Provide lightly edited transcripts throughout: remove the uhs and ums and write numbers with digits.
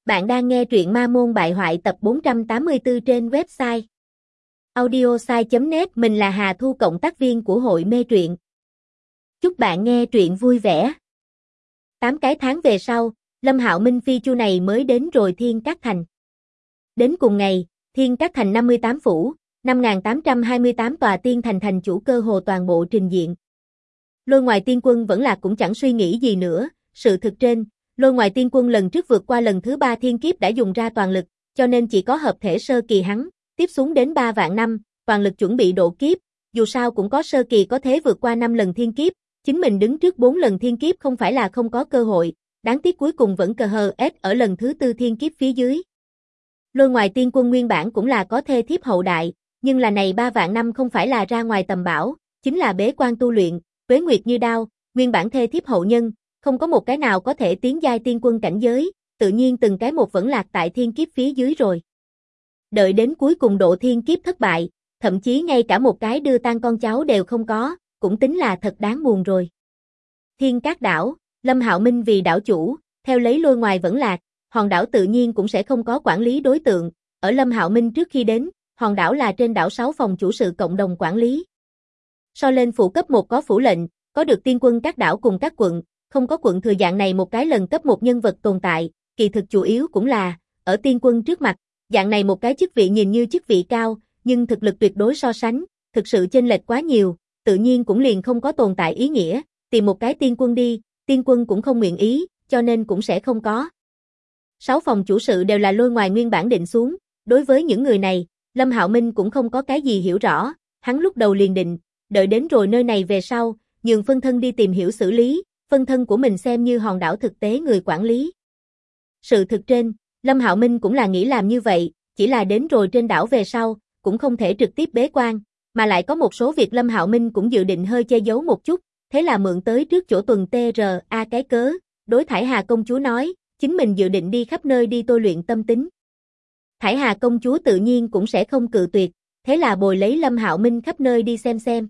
Bạn đang nghe truyện Ma Môn Bại Hoại tập 484 trên website audiosai.net. Mình là Hà Thu, cộng tác viên của hội mê truyện. Chúc bạn nghe truyện vui vẻ. 8 cái tháng về sau, Lâm Hạo Minh phi chu này mới đến rồi Thiên Cát Thành. Đến cùng ngày, Thiên Cát Thành 58 phủ, 5.828 tòa tiên thành thành chủ cơ hồ toàn bộ trình diện. Lôi Ngoài Tiên Quân vẫn là cũng chẳng suy nghĩ gì nữa, sự thực trên, Lôi Ngoài Tiên Quân lần trước vượt qua lần thứ 3 thiên kiếp đã dùng ra toàn lực, cho nên chỉ có hợp thể sơ kỳ hắn, tiếp xuống đến 3 vạn năm, toàn lực chuẩn bị độ kiếp, dù sao cũng có sơ kỳ có thế vượt qua 5 lần thiên kiếp, chính mình đứng trước 4 lần thiên kiếp không phải là không có cơ hội, đáng tiếc cuối cùng vẫn cờ hờ ép ở lần thứ 4 thiên kiếp phía dưới. Lôi Ngoài Tiên Quân nguyên bản cũng là có thê thiếp hậu đại, nhưng là này 3 vạn năm không phải là ra ngoài tầm bảo, chính là bế quan tu luyện, tuế nguyệt như đao, nguyên bản thê thiếp hậu nhân, không có một cái nào có thể tiến giai tiên quân cảnh giới, tự nhiên từng cái một vẫn lạc tại thiên kiếp phía dưới rồi. Đợi đến cuối cùng độ thiên kiếp thất bại, thậm chí ngay cả một cái đưa tang con cháu đều không có, cũng tính là thật đáng buồn rồi. Thiên Cát đảo, Lâm Hạo Minh vì đảo chủ, theo lấy Lôi Ngoài vẫn lạc, hòn đảo tự nhiên cũng sẽ không có quản lý đối tượng, ở Lâm Hạo Minh trước khi đến, hòn đảo là trên đảo 6 phòng chủ sự cộng đồng quản lý. So lên phủ cấp 1 có phủ lệnh, có được tiên quân các đảo cùng các quận, không có quận thừa dạng này một cái lần cấp 1 nhân vật tồn tại, kỳ thực chủ yếu cũng là, ở tiên quân trước mặt, dạng này một cái chức vị nhìn như chức vị cao, nhưng thực lực tuyệt đối so sánh, thực sự chênh lệch quá nhiều, tự nhiên cũng liền không có tồn tại ý nghĩa, tìm một cái tiên quân đi, tiên quân cũng không nguyện ý, cho nên cũng sẽ không có. 6 phòng chủ sự đều là Lôi Ngoài nguyên bản định xuống, đối với những người này, Lâm Hạo Minh cũng không có cái gì hiểu rõ, hắn lúc đầu liền định, đợi đến rồi nơi này về sau, nhường phân thân đi tìm hiểu xử lý, phân thân của mình xem như hòn đảo thực tế người quản lý. Sự thực trên, Lâm Hạo Minh cũng là nghĩ làm như vậy, chỉ là đến rồi trên đảo về sau, cũng không thể trực tiếp bế quan, mà lại có một số việc Lâm Hạo Minh cũng dự định hơi che giấu một chút, thế là mượn tới trước chỗ tuần TRA cái cớ, đối Thải Hà công chúa nói, chính mình dự định đi khắp nơi đi tôi luyện tâm tính. Thải Hà công chúa tự nhiên cũng sẽ không cự tuyệt, thế là bồi lấy Lâm Hạo Minh khắp nơi đi xem.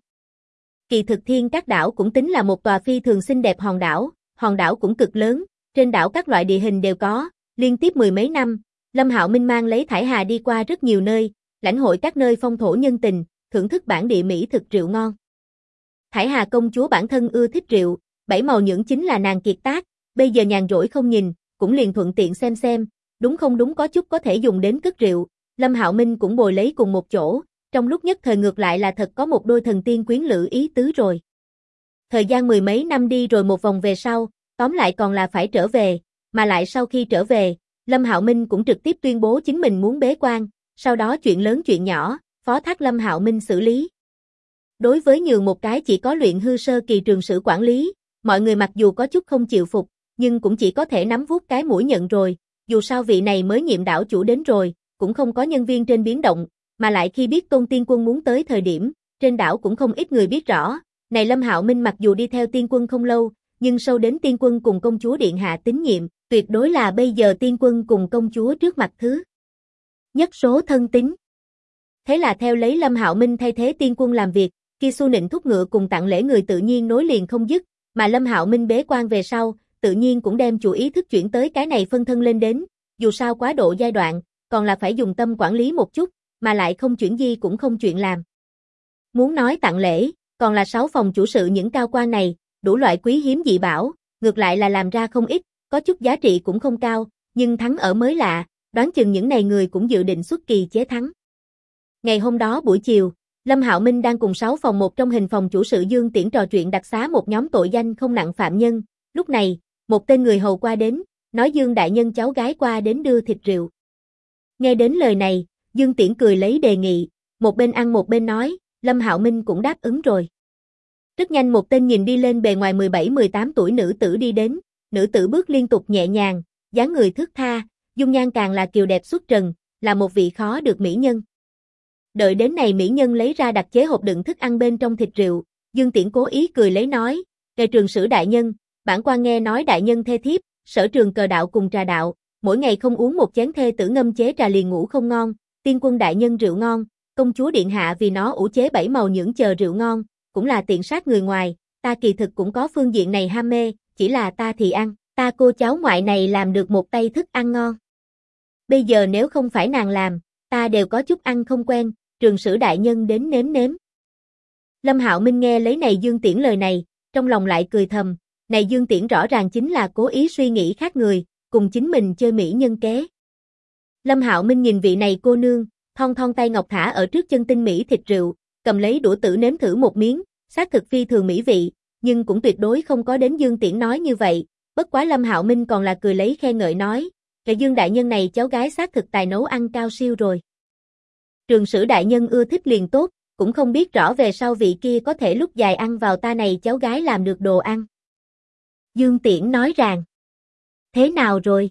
Kỳ thực Thiên Cát đảo cũng tính là một tòa phi thường xinh đẹp hòn đảo cũng cực lớn, trên đảo các loại địa hình đều có, liên tiếp 10 mấy năm, Lâm Hạo Minh mang lấy Thải Hà đi qua rất nhiều nơi, lãnh hội các nơi phong thổ nhân tình, thưởng thức bản địa mỹ thực rượu ngon. Thải Hà công chúa bản thân ưa thích rượu, bảy màu nhưỡng chính là nàng kiệt tác, bây giờ nhàn rỗi không nhìn, cũng liền thuận tiện xem, đúng không đúng có chút có thể dùng đến cất rượu, Lâm Hạo Minh cũng bồi lấy cùng một chỗ. Trong lúc nhất thời ngược lại là thật có một đôi thần tiên quyến lữ ý tứ rồi. Thời gian 10 mấy năm đi rồi một vòng về sau, tóm lại còn là phải trở về, mà lại sau khi trở về, Lâm Hạo Minh cũng trực tiếp tuyên bố chính mình muốn bế quan, sau đó chuyện lớn chuyện nhỏ, phó thác Lâm Hạo Minh xử lý. Đối với nhường một cái chỉ có luyện hư sơ kỳ trường sử quản lý, mọi người mặc dù có chút không chịu phục, nhưng cũng chỉ có thể nắm vuốt cái mũi nhận rồi, dù sao vị này mới nhiệm đảo chủ đến rồi, cũng không có nhân viên trên biến động. Mà lại khi biết Tôn Tiên Quân muốn tới thời điểm, trên đảo cũng không ít người biết rõ, này Lâm Hạo Minh mặc dù đi theo Tiên Quân không lâu, nhưng sâu đến Tiên Quân cùng công chúa điện hạ tín nhiệm, tuyệt đối là bây giờ Tiên Quân cùng công chúa trước mặt thứ nhất số thân tín. Thế là theo lấy Lâm Hạo Minh thay thế Tiên Quân làm việc, kia su nịnh thúc ngựa cùng tặng lễ người tự nhiên nối liền không dứt, mà Lâm Hạo Minh bế quan về sau, tự nhiên cũng đem chủ ý thức chuyển tới cái này phân thân lên đến, dù sao quá độ giai đoạn, còn là phải dùng tâm quản lý một chút, mà lại không chuyện gì cũng không chuyện làm. Muốn nói tặng lễ, còn là 6 phòng chủ sự những cao quan này, đủ loại quý hiếm dị bảo, ngược lại là làm ra không ít, có chút giá trị cũng không cao, nhưng thắng ở mới lạ, đoán chừng những này người cũng dự định xuất kỳ chế thắng. Ngày hôm đó buổi chiều, Lâm Hạo Minh đang cùng 6 phòng một trong hình phòng chủ sự Dương Tiễn trò chuyện đặc xá một nhóm tội danh không nặng phạm nhân, lúc này, một tên người hầu qua đến, nói Dương đại nhân cháu gái qua đến đưa thịt rượu. Nghe đến lời này, Dương Tiễn cười lấy đề nghị, một bên ăn một bên nói, Lâm Hạo Minh cũng đáp ứng rồi. Rất nhanh một tên nhìn đi lên bề ngoài 17-18 tuổi nữ tử đi đến, nữ tử bước liên tục nhẹ nhàng, dáng người thướt tha, dung nhan càng là kiều đẹp xuất trần, là một vị khó được mỹ nhân. Đợi đến này mỹ nhân lấy ra đặc chế hộp đựng thức ăn bên trong thịt rượu, Dương Tiễn cố ý cười lấy nói, "Ngài trường sử đại nhân, bản quan nghe nói đại nhân thê thiếp, sở trường cờ đạo cùng trà đạo, mỗi ngày không uống một chén thê tử ngâm chế trà liền ngủ không ngon, Tiên Quân đại nhân rượu ngon, công chúa điện hạ vì nó ủ chế 7 màu nhưỡng chờ rượu ngon, cũng là tiện sát người ngoài, ta kỳ thực cũng có phương diện này ham mê, chỉ là ta thì ăn, ta cô cháu ngoại này làm được một tay thức ăn ngon." bây giờ nếu không phải nàng làm, ta đều có chút ăn không quen, Trường Sử đại nhân đến nếm nếm. Lâm Hạo Minh nghe lấy này Dương Tiễn lời này, trong lòng lại cười thầm, này Dương Tiễn rõ ràng chính là cố ý suy nghĩ khác người, cùng chính mình chơi mỹ nhân kế. Lâm Hạo Minh nhìn vị này cô nương, thon thon tay ngọc thả ở trước chân tinh mỹ thịt rượu, cầm lấy đũa tử nếm thử một miếng, xác thực phi thường mỹ vị, nhưng cũng tuyệt đối không có đến Dương Tiễn nói như vậy, bất quá Lâm Hạo Minh còn là cười lấy khen ngợi nói, cái Dương đại nhân này cháu gái xác thực tài nấu ăn cao siêu rồi. Trường Sử đại nhân ưa thích liền tốt, cũng không biết rõ về sau vị kia có thể lúc dài ăn vào ta này cháu gái làm được đồ ăn. Dương Tiễn nói rằng, thế nào rồi?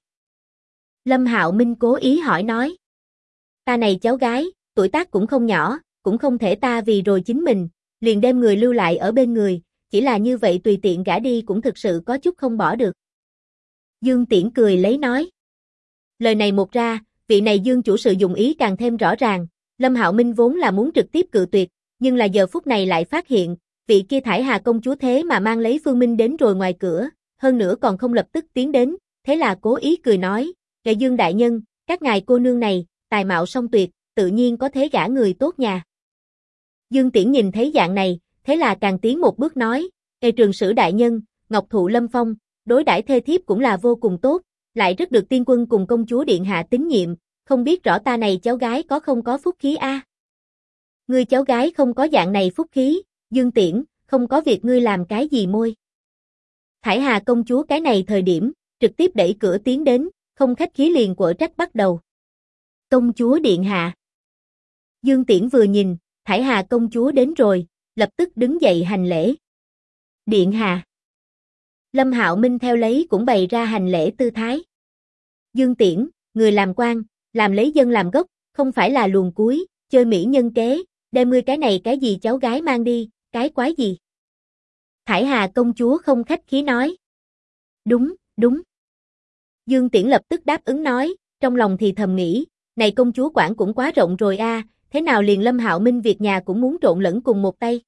Lâm Hạo Minh cố ý hỏi nói, ta này cháu gái, tuổi tác cũng không nhỏ, cũng không thể ta vì rồi chính mình, liền đem người lưu lại ở bên người, chỉ là như vậy tùy tiện gả đi cũng thực sự có chút không bỏ được. Dương Tiễn cười lấy nói, lời này một ra, vị này Dương chủ sự dụng ý càng thêm rõ ràng, Lâm Hạo Minh vốn là muốn trực tiếp cự tuyệt, nhưng là giờ phút này lại phát hiện, vị kia Thải Hà công chúa thế mà mang lấy Phương Minh đến rồi ngoài cửa, hơn nữa còn không lập tức tiến đến, thế là cố ý cười nói, "Ngài Dương đại nhân, các ngài cô nương này, tài mạo song tuyệt, tự nhiên có thế gả người tốt nhà." Dương Tiễn nhìn thấy dạng này, thế là càng tiến một bước nói, Trường Sử đại nhân, Ngọc Thụ Lâm Phong, đối đãi thê thiếp cũng là vô cùng tốt, lại rất được tiên quân cùng công chúa điện hạ tín nhiệm, không biết rõ ta này cháu gái có không có phúc khí a?" "Ngươi cháu gái không có dạng này phúc khí, Dương Tiễn, không có việc ngươi làm cái gì môi." Thải Hà công chúa cái này thời điểm, trực tiếp đẩy cửa tiến đến, không khách khí liền quở trách bắt đầu. "Công chúa điện hạ." Dương Tiễn vừa nhìn, Thải Hà công chúa đến rồi, lập tức đứng dậy hành lễ. "Điện hạ." Lâm Hạo Minh theo lấy cũng bày ra hành lễ tư thái. "Dương Tiễn, người làm quan, làm lấy dân làm gốc, không phải là luồn cuối, chơi mỹ nhân kế, đem ngươi cái này cái gì cháu gái mang đi, cái quái gì?" Thải Hà công chúa không khách khí nói. "Đúng, đúng." Dương Tiễn lập tức đáp ứng nói, trong lòng thì thầm nghĩ, này công chúa quản cũng quá rộng rồi a, thế nào liền Lâm Hạo Minh việc nhà cũng muốn trộn lẫn cùng một tay.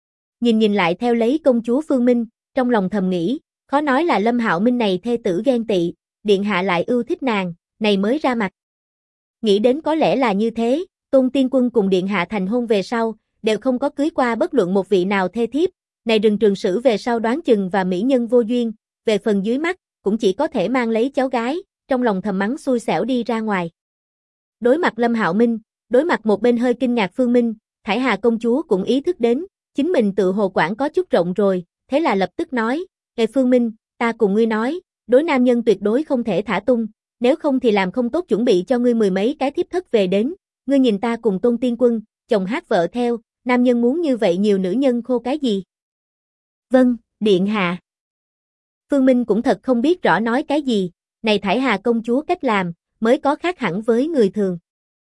Nhìn lại theo lấy công chúa Phương Minh, trong lòng thầm nghĩ, khó nói là Lâm Hạo Minh này thê tử ghen tị, điện hạ lại ưu thích nàng, này mới ra mặt. Nghĩ đến có lẽ là như thế, Tôn Tiên Quân cùng điện hạ thành hôn về sau, đều không có cưới qua bất luận một vị nào thê thiếp, này Rừng Trường Sử về sau đoán chừng và mỹ nhân vô duyên, về phần dưới mắt, cũng chỉ có thể mang lấy cháu gái, trong lòng thầm mắng xui xẻo đi ra ngoài. Đối mặt Lâm Hạo Minh, đối mặt một bên hơi kinh ngạc Phương Minh, Thải Hà công chúa cũng ý thức đến, chính mình tự hồ quản có chút rộng rồi, thế là lập tức nói, "Ngài Phương Minh, ta cùng ngươi nói, đối nam nhân tuyệt đối không thể thả tung, nếu không thì làm không tốt chuẩn bị cho ngươi mười mấy cái thiếp thất về đến, ngươi nhìn ta cùng Tôn Tiên Quân, chồng hát vợ theo, nam nhân muốn như vậy nhiều nữ nhân khô cái gì?" "Vâng, điện hạ." Phương Minh cũng thật không biết rõ nói cái gì, này Thải Hà công chúa cách làm, mới có khác hẳn với người thường.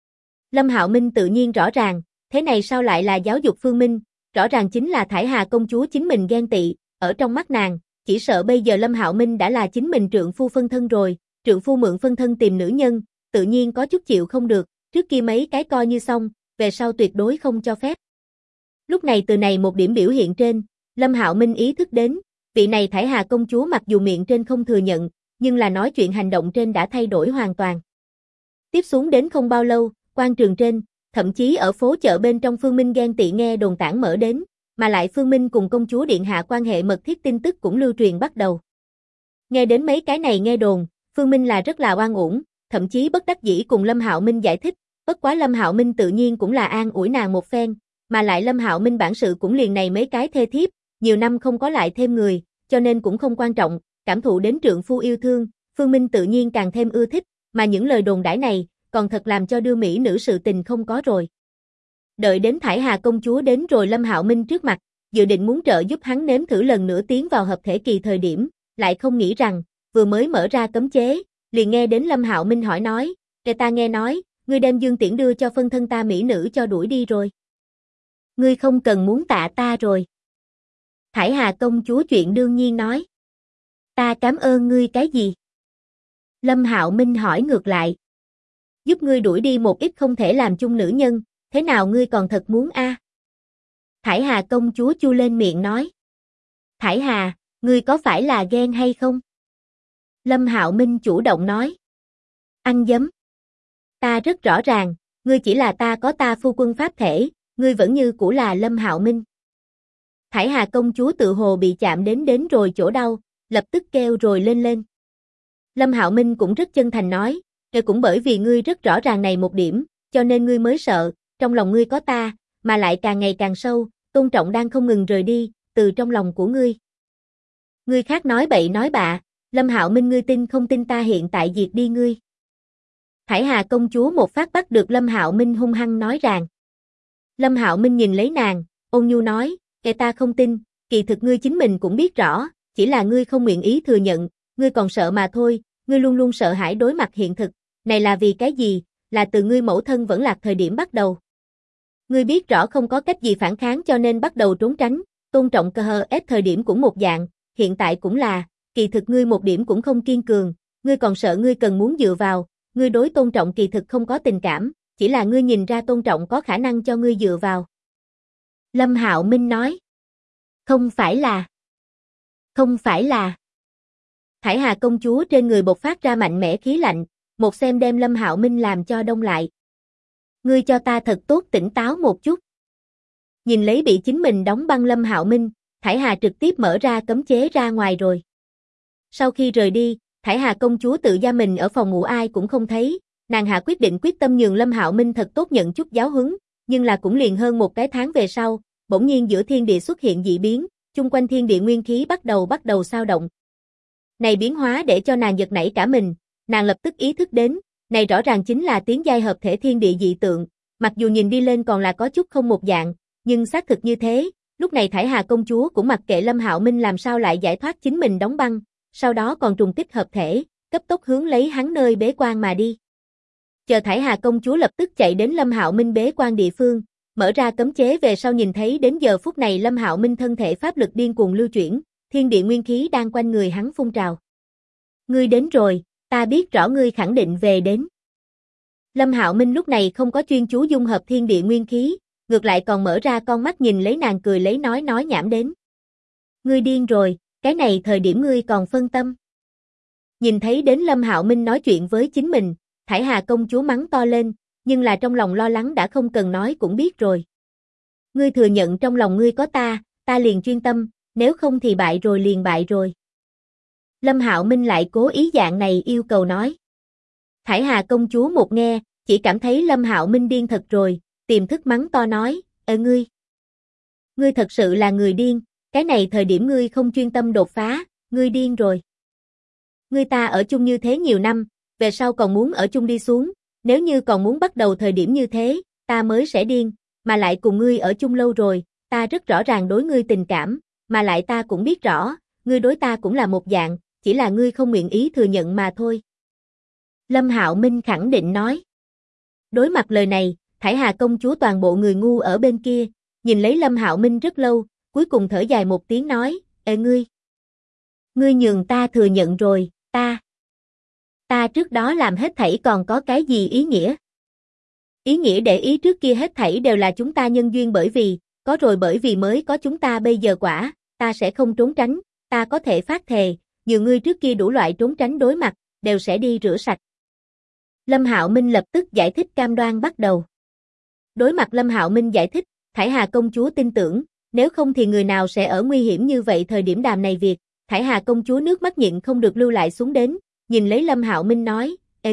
Lâm Hạo Minh tự nhiên rõ ràng, thế này sao lại là giáo dục Phương Minh, rõ ràng chính là Thải Hà công chúa chính mình ghen tị, ở trong mắt nàng, chỉ sợ bây giờ Lâm Hạo Minh đã là chính mình trượng phu phân thân rồi, trượng phu mượn phân thân tìm nữ nhân, tự nhiên có chút chịu không được, trước kia mấy cái coi như xong, về sau tuyệt đối không cho phép. Lúc này từ này một điểm biểu hiện trên, Lâm Hạo Minh ý thức đến, vị này Thải Hà công chúa mặc dù miệng trên không thừa nhận, nhưng là nói chuyện hành động trên đã thay đổi hoàn toàn. Tiếp xuống đến không bao lâu, quan trường trên, thậm chí ở phố chợ bên trong Phương Minh ghen tị nghe đồn tản mở đến, mà lại Phương Minh cùng công chúa điện hạ quan hệ mật thiết tin tức cũng lưu truyền bắt đầu. Nghe đến mấy cái này nghe đồn, Phương Minh là rất là oan uổng, thậm chí bất đắc dĩ cùng Lâm Hạo Minh giải thích, bất quá Lâm Hạo Minh tự nhiên cũng là an ủi nàng một phen, mà lại Lâm Hạo Minh bản sự cũng liền này mấy cái thê thiếp, nhiều năm không có lại thêm người, cho nên cũng không quan trọng, cảm thụ đến trượng phu yêu thương, Phương Minh tự nhiên càng thêm ưa thích, mà những lời đồn đãi này, còn thật làm cho đưa mỹ nữ sự tình không có rồi. Đợi đến Thải Hà công chúa đến rồi Lâm Hạo Minh trước mặt, dự định muốn trợ giúp hắn nếm thử lần nữa tiến vào hợp thể kỳ thời điểm, lại không nghĩ rằng, vừa mới mở ra cấm chế, liền nghe đến Lâm Hạo Minh hỏi nói, ta nghe nói, ngươi đem Dương Tiễn đưa cho phân thân ta mỹ nữ cho đuổi đi rồi. Ngươi không cần muốn tạ ta rồi. Thải Hà công chúa chuyện đương nhiên nói. Ta cảm ơn ngươi cái gì? Lâm Hạo Minh hỏi ngược lại. Giúp ngươi đuổi đi một ít không thể làm chung nữ nhân, thế nào ngươi còn thật muốn a? Thải Hà công chúa chu lên miệng nói. Thải Hà, ngươi có phải là ghen hay không? Lâm Hạo Minh chủ động nói. Ăn dấm. Ta rất rõ ràng, ngươi chỉ là ta phu quân pháp thể, ngươi vẫn như cũ là Lâm Hạo Minh. Thải Hà công chúa tự hồ bị chạm đến rồi chỗ đau, lập tức kêu rồi lên lên. Lâm Hạo Minh cũng rất chân thành nói, cũng bởi vì ngươi rất rõ ràng này một điểm, cho nên ngươi mới sợ, trong lòng ngươi có ta, mà lại càng ngày càng sâu, tôn trọng đang không ngừng rời đi, từ trong lòng của ngươi. Ngươi khác nói bậy nói bạ, Lâm Hạo Minh ngươi tin không tin ta hiện tại diệt đi ngươi. Thải Hà công chúa một phát bắt được Lâm Hạo Minh hung hăng nói ràng. Lâm Hạo Minh nhìn lấy nàng, ôn nhu nói, ta không tin, kỳ thực ngươi chính mình cũng biết rõ, chỉ là ngươi không nguyện ý thừa nhận, ngươi còn sợ mà thôi, ngươi luôn luôn sợ hãi đối mặt hiện thực, này là vì cái gì, là từ ngươi mẫu thân vẫn lạc thời điểm bắt đầu. Ngươi biết rõ không có cách gì phản kháng cho nên bắt đầu trốn tránh, tôn trọng KHS thời điểm cũng một dạng, hiện tại cũng là, kỳ thực ngươi một điểm cũng không kiên cường, ngươi còn sợ ngươi cần muốn dựa vào, ngươi đối tôn trọng kỳ thực không có tình cảm, chỉ là ngươi nhìn ra tôn trọng có khả năng cho ngươi dựa vào. Lâm Hạo Minh nói, không phải là. Thải Hà công chúa trên người bộc phát ra mạnh mẽ khí lạnh, một xem đem Lâm Hạo Minh làm cho đông lại. Ngươi cho ta thật tốt tỉnh táo một chút. Nhìn lấy bị chính mình đóng băng Lâm Hạo Minh, Thải Hà trực tiếp mở ra cấm chế ra ngoài rồi. Sau khi rời đi, Thải Hà công chúa tự gia mình ở phòng ngủ ai cũng không thấy, nàng hạ quyết tâm nhường Lâm Hạo Minh thật tốt nhận chút giáo huấn, nhưng là cũng liền hơn một cái tháng về sau, bỗng nhiên giữa thiên địa xuất hiện dị biến, chung quanh thiên địa nguyên khí bắt đầu xao động. Này biến hóa để cho nàng giật nảy cả mình, nàng lập tức ý thức đến, này rõ ràng chính là tiến giai hợp thể thiên địa dị tượng, mặc dù nhìn đi lên còn là có chút không một dạng, nhưng xác thực như thế, lúc này Thải Hà công chúa cũng mặc kệ Lâm Hạo Minh làm sao lại giải thoát chính mình đóng băng, sau đó còn trùng kích hợp thể, cấp tốc hướng lấy hắn nơi bế quan mà đi. Chờ Thải Hà công chúa lập tức chạy đến Lâm Hạo Minh bế quan địa phương, mở ra cấm chế về sau nhìn thấy đến giờ phút này Lâm Hạo Minh thân thể pháp lực điên cuồng lưu chuyển, thiên địa nguyên khí đang quanh người hắn phun trào. Ngươi đến rồi, ta biết rõ ngươi khẳng định về đến. Lâm Hạo Minh lúc này không có chuyên chú dung hợp thiên địa nguyên khí, ngược lại còn mở ra con mắt nhìn lấy nàng cười lấy nói nhảm đến. Ngươi điên rồi, cái này thời điểm ngươi còn phân tâm. Nhìn thấy đến Lâm Hạo Minh nói chuyện với chính mình, Thải Hà công chúa mắng to lên, nhưng là trong lòng lo lắng đã không cần nói cũng biết rồi. Ngươi thừa nhận trong lòng ngươi có ta liền chuyên tâm, nếu không thì bại rồi liền bại rồi. Lâm Hạo Minh lại cố ý dạng này yêu cầu nói. Thải Hà công chúa một nghe, chỉ cảm thấy Lâm Hạo Minh điên thật rồi, tiềm thức mắng to nói, ngươi thật sự là người điên, cái này thời điểm ngươi không chuyên tâm đột phá, ngươi điên rồi. Ngươi ta ở chung như thế nhiều năm, về sau còn muốn ở chung đi xuống, nếu như còn muốn bắt đầu thời điểm như thế, ta mới sẽ điên, mà lại cùng ngươi ở chung lâu rồi, ta rất rõ ràng đối ngươi tình cảm, mà lại ta cũng biết rõ, ngươi đối ta cũng là một dạng, chỉ là ngươi không nguyện ý thừa nhận mà thôi. Lâm Hạo Minh khẳng định nói. Đối mặt lời này, Thải Hà công chúa toàn bộ người ngu ở bên kia, nhìn lấy Lâm Hạo Minh rất lâu, cuối cùng thở dài một tiếng nói, ngươi nhường ta thừa nhận rồi, ta trước đó làm hết thảy còn có cái gì ý nghĩa? Ý nghĩa để ý trước kia hết thảy đều là chúng ta nhân duyên bởi vì mới có chúng ta bây giờ quả, ta sẽ không trốn tránh, ta có thể phát thề, nhiều người trước kia đủ loại trốn tránh đối mặt, đều sẽ đi rửa sạch. Lâm Hạo Minh lập tức giải thích cam đoan bắt đầu. Đối mặt Lâm Hạo Minh giải thích, Thải Hà công chúa tin tưởng, nếu không thì người nào sẽ ở nguy hiểm như vậy thời điểm đàm này việc, Thải Hà công chúa nước mắt nhịn không được lưu lại xuống đến, nhìn lấy Lâm Hạo Minh nói,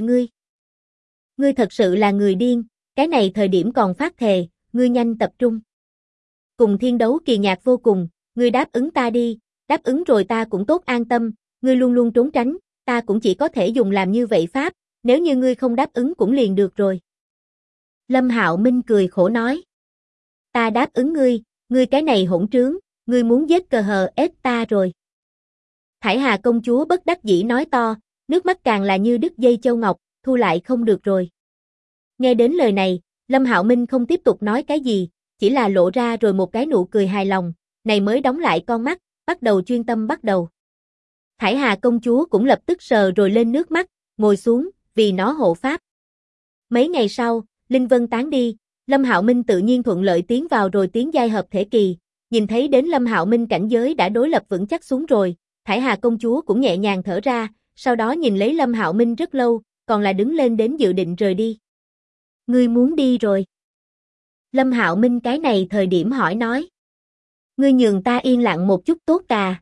ngươi thật sự là người điên, cái này thời điểm còn phát thề, ngươi nhanh tập trung. Cùng thiên đấu kỳ nhạc vô cùng, ngươi đáp ứng ta đi, đáp ứng rồi ta cũng tốt an tâm, ngươi luôn luôn trốn tránh, ta cũng chỉ có thể dùng làm như vậy pháp, nếu như ngươi không đáp ứng cũng liền được rồi. Lâm Hạo Minh cười khổ nói, ta đáp ứng ngươi cái này hỗn trướng, ngươi muốn giết KHS ta rồi. Thải Hà công chúa bất đắc dĩ nói to, nước mắt càng là như đứt dây châu ngọc, thu lại không được rồi. Nghe đến lời này, Lâm Hạo Minh không tiếp tục nói cái gì, chỉ là lộ ra rồi một cái nụ cười hài lòng, này mới đóng lại con mắt, bắt đầu chuyên tâm bắt đầu. Thải Hà công chúa cũng lập tức sờ rồi lên nước mắt, ngồi xuống, vì nó hộ pháp. Mấy ngày sau, Linh Vân tán đi, Lâm Hạo Minh tự nhiên thuận lợi tiến vào rồi tiến giai hợp thể kỳ, nhìn thấy đến Lâm Hạo Minh cảnh giới đã đối lập vững chắc xuống rồi, Thải Hà công chúa cũng nhẹ nhàng thở ra, sau đó nhìn lấy Lâm Hạo Minh rất lâu, còn là đứng lên đến dự định rời đi. Ngươi muốn đi rồi. Lâm Hạo Minh cái này thời điểm hỏi nói. Ngươi nhường ta yên lặng một chút tốt à,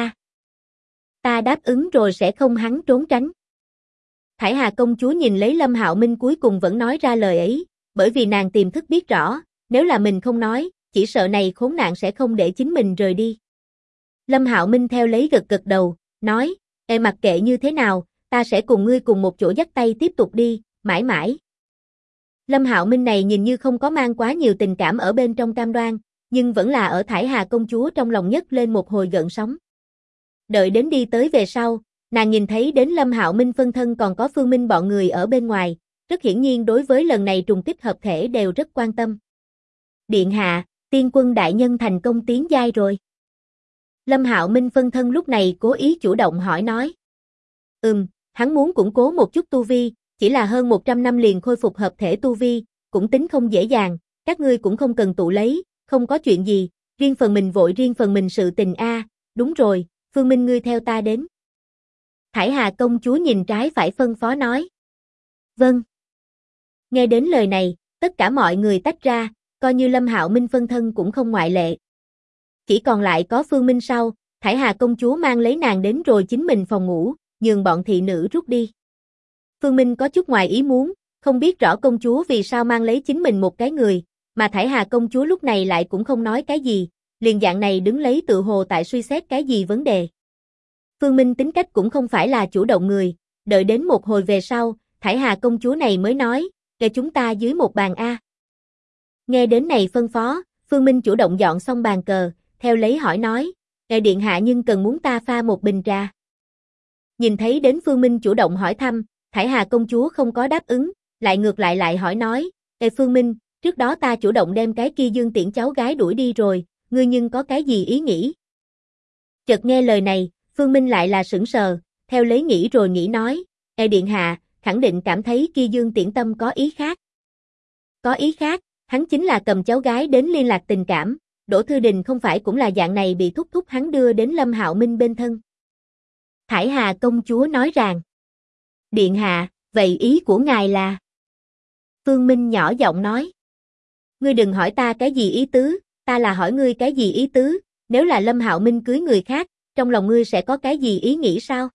ta đáp ứng rồi sẽ không hắn trốn tránh. Thải Hà công chúa nhìn lấy Lâm Hạo Minh cuối cùng vẫn nói ra lời ấy, bởi vì nàng tiềm thức biết rõ, nếu là mình không nói, chỉ sợ này khốn nạn sẽ không để chính mình rời đi. Lâm Hạo Minh theo lấy gật gật đầu, nói, mặc kệ như thế nào, ta sẽ cùng ngươi cùng một chỗ dắt tay tiếp tục đi, mãi mãi. Lâm Hạo Minh này nhìn như không có mang quá nhiều tình cảm ở bên trong cam đoan, nhưng vẫn là ở Thải Hà công chúa trong lòng nhấc lên một hồi gợn sóng. Đợi đến đi tới về sau, nàng nhìn thấy đến Lâm Hạo Minh phân thân còn có Phương Minh bọn người ở bên ngoài, rất hiển nhiên đối với lần này trùng kích hợp thể đều rất quan tâm. Điện hạ, tiên quân đại nhân thành công tiến giai rồi. Lâm Hạo Minh phân thân lúc này cố ý chủ động hỏi nói. Hắn muốn củng cố một chút tu vi, chỉ là hơn 100 năm liền khôi phục hợp thể tu vi, cũng tính không dễ dàng, các ngươi cũng không cần tụ lấy, không có chuyện gì, riêng phần mình vội riêng phần mình sự tình a. Đúng rồi, Phương Minh ngươi theo ta đến. Thải Hà công chúa nhìn trái phải phân phó nói. Vâng. Nghe đến lời này, tất cả mọi người tách ra, coi như Lâm Hạo Minh phân thân cũng không ngoại lệ. Chỉ còn lại có Phương Minh sau, Thải Hà công chúa mang lấy nàng đến rồi chính mình phòng ngủ, nhường bọn thị nữ rút đi. Phương Minh có chút ngoài ý muốn, không biết rõ công chúa vì sao mang lấy chính mình một cái người, mà Thải Hà công chúa lúc này lại cũng không nói cái gì, liền dạng này đứng lấy tự hồ tại suy xét cái gì vấn đề. Phương Minh tính cách cũng không phải là chủ động người, đợi đến một hồi về sau, Thải Hà công chúa này mới nói, để chúng ta dưới một bàn a. Nghe đến này phân phó, Phương Minh chủ động dọn xong bàn cờ, theo lấy hỏi nói, điện hạ nhưng cần muốn ta pha một bình trà. Nhìn thấy đến Phương Minh chủ động hỏi thăm, Thải Hà công chúa không có đáp ứng, lại ngược lại hỏi nói, Phương Minh, trước đó ta chủ động đem cái kia Dương Tiễn cháu gái đuổi đi rồi, ngươi nhưng có cái gì ý nghĩ? Chợt nghe lời này, Phương Minh lại là sững sờ, theo lấy nghĩ rồi nghĩ nói, điện hạ, khẳng định cảm thấy kia Dương Tiễn tâm có ý khác. Có ý khác, hắn chính là cầm cháu gái đến liên lạc tình cảm, Đỗ Thư Đình không phải cũng là dạng này bị thúc thúc hắn đưa đến Lâm Hạo Minh bên thân. Thải Hà công chúa nói rằng, điện hạ, vậy ý của ngài là? Phương Minh nhỏ giọng nói, ngươi đừng hỏi ta cái gì ý tứ, ta là hỏi ngươi cái gì ý tứ, nếu là Lâm Hạo Minh cưới người khác, trong lòng ngươi sẽ có cái gì ý nghĩ sao?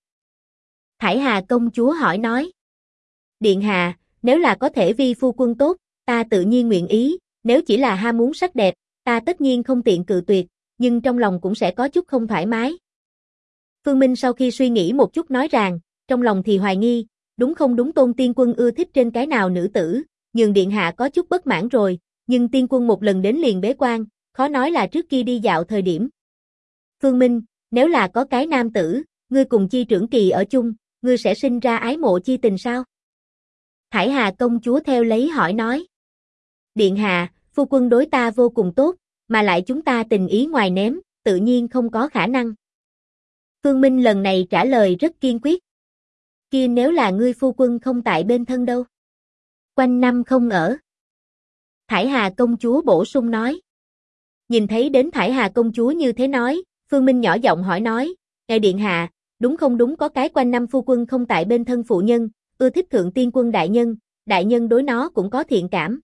Thải Hà công chúa hỏi nói, điện hạ, nếu là có thể vi phu quân tốt, ta tự nhiên nguyện ý, nếu chỉ là ham muốn sắc đẹp, ta tất nhiên không tiện cự tuyệt, nhưng trong lòng cũng sẽ có chút không thoải mái. Phương Minh sau khi suy nghĩ một chút nói rằng, trong lòng thì hoài nghi, đúng không đúng Tôn Tiên Quân ưa thích trên cái nào nữ tử, nhường điện hạ có chút bất mãn rồi, nhưng Tiên Quân một lần đến liền bế quan, khó nói là trước kia đi dạo thời điểm. Phương Minh, nếu là có cái nam tử, ngươi cùng Chi Trưởng Kỳ ở chung, ngươi sẽ sinh ra ái mộ chi tình sao? Thải Hà công chúa theo lấy hỏi nói. Điện hạ, phu quân đối ta vô cùng tốt, mà lại chúng ta tình ý ngoài ném, tự nhiên không có khả năng. Phương Minh lần này trả lời rất kiên quyết. Kia nếu là ngươi phu quân không tại bên thân đâu? Quanh năm không ở. Thải Hà công chúa bổ sung nói. Nhìn thấy đến Thải Hà công chúa như thế nói, Phương Minh nhỏ giọng hỏi nói, nghe điện hạ, đúng không đúng có cái quanh năm phu quân không tại bên thân phụ nhân, ưa thích Thượng Tiên Quân đại nhân đối nó cũng có thiện cảm.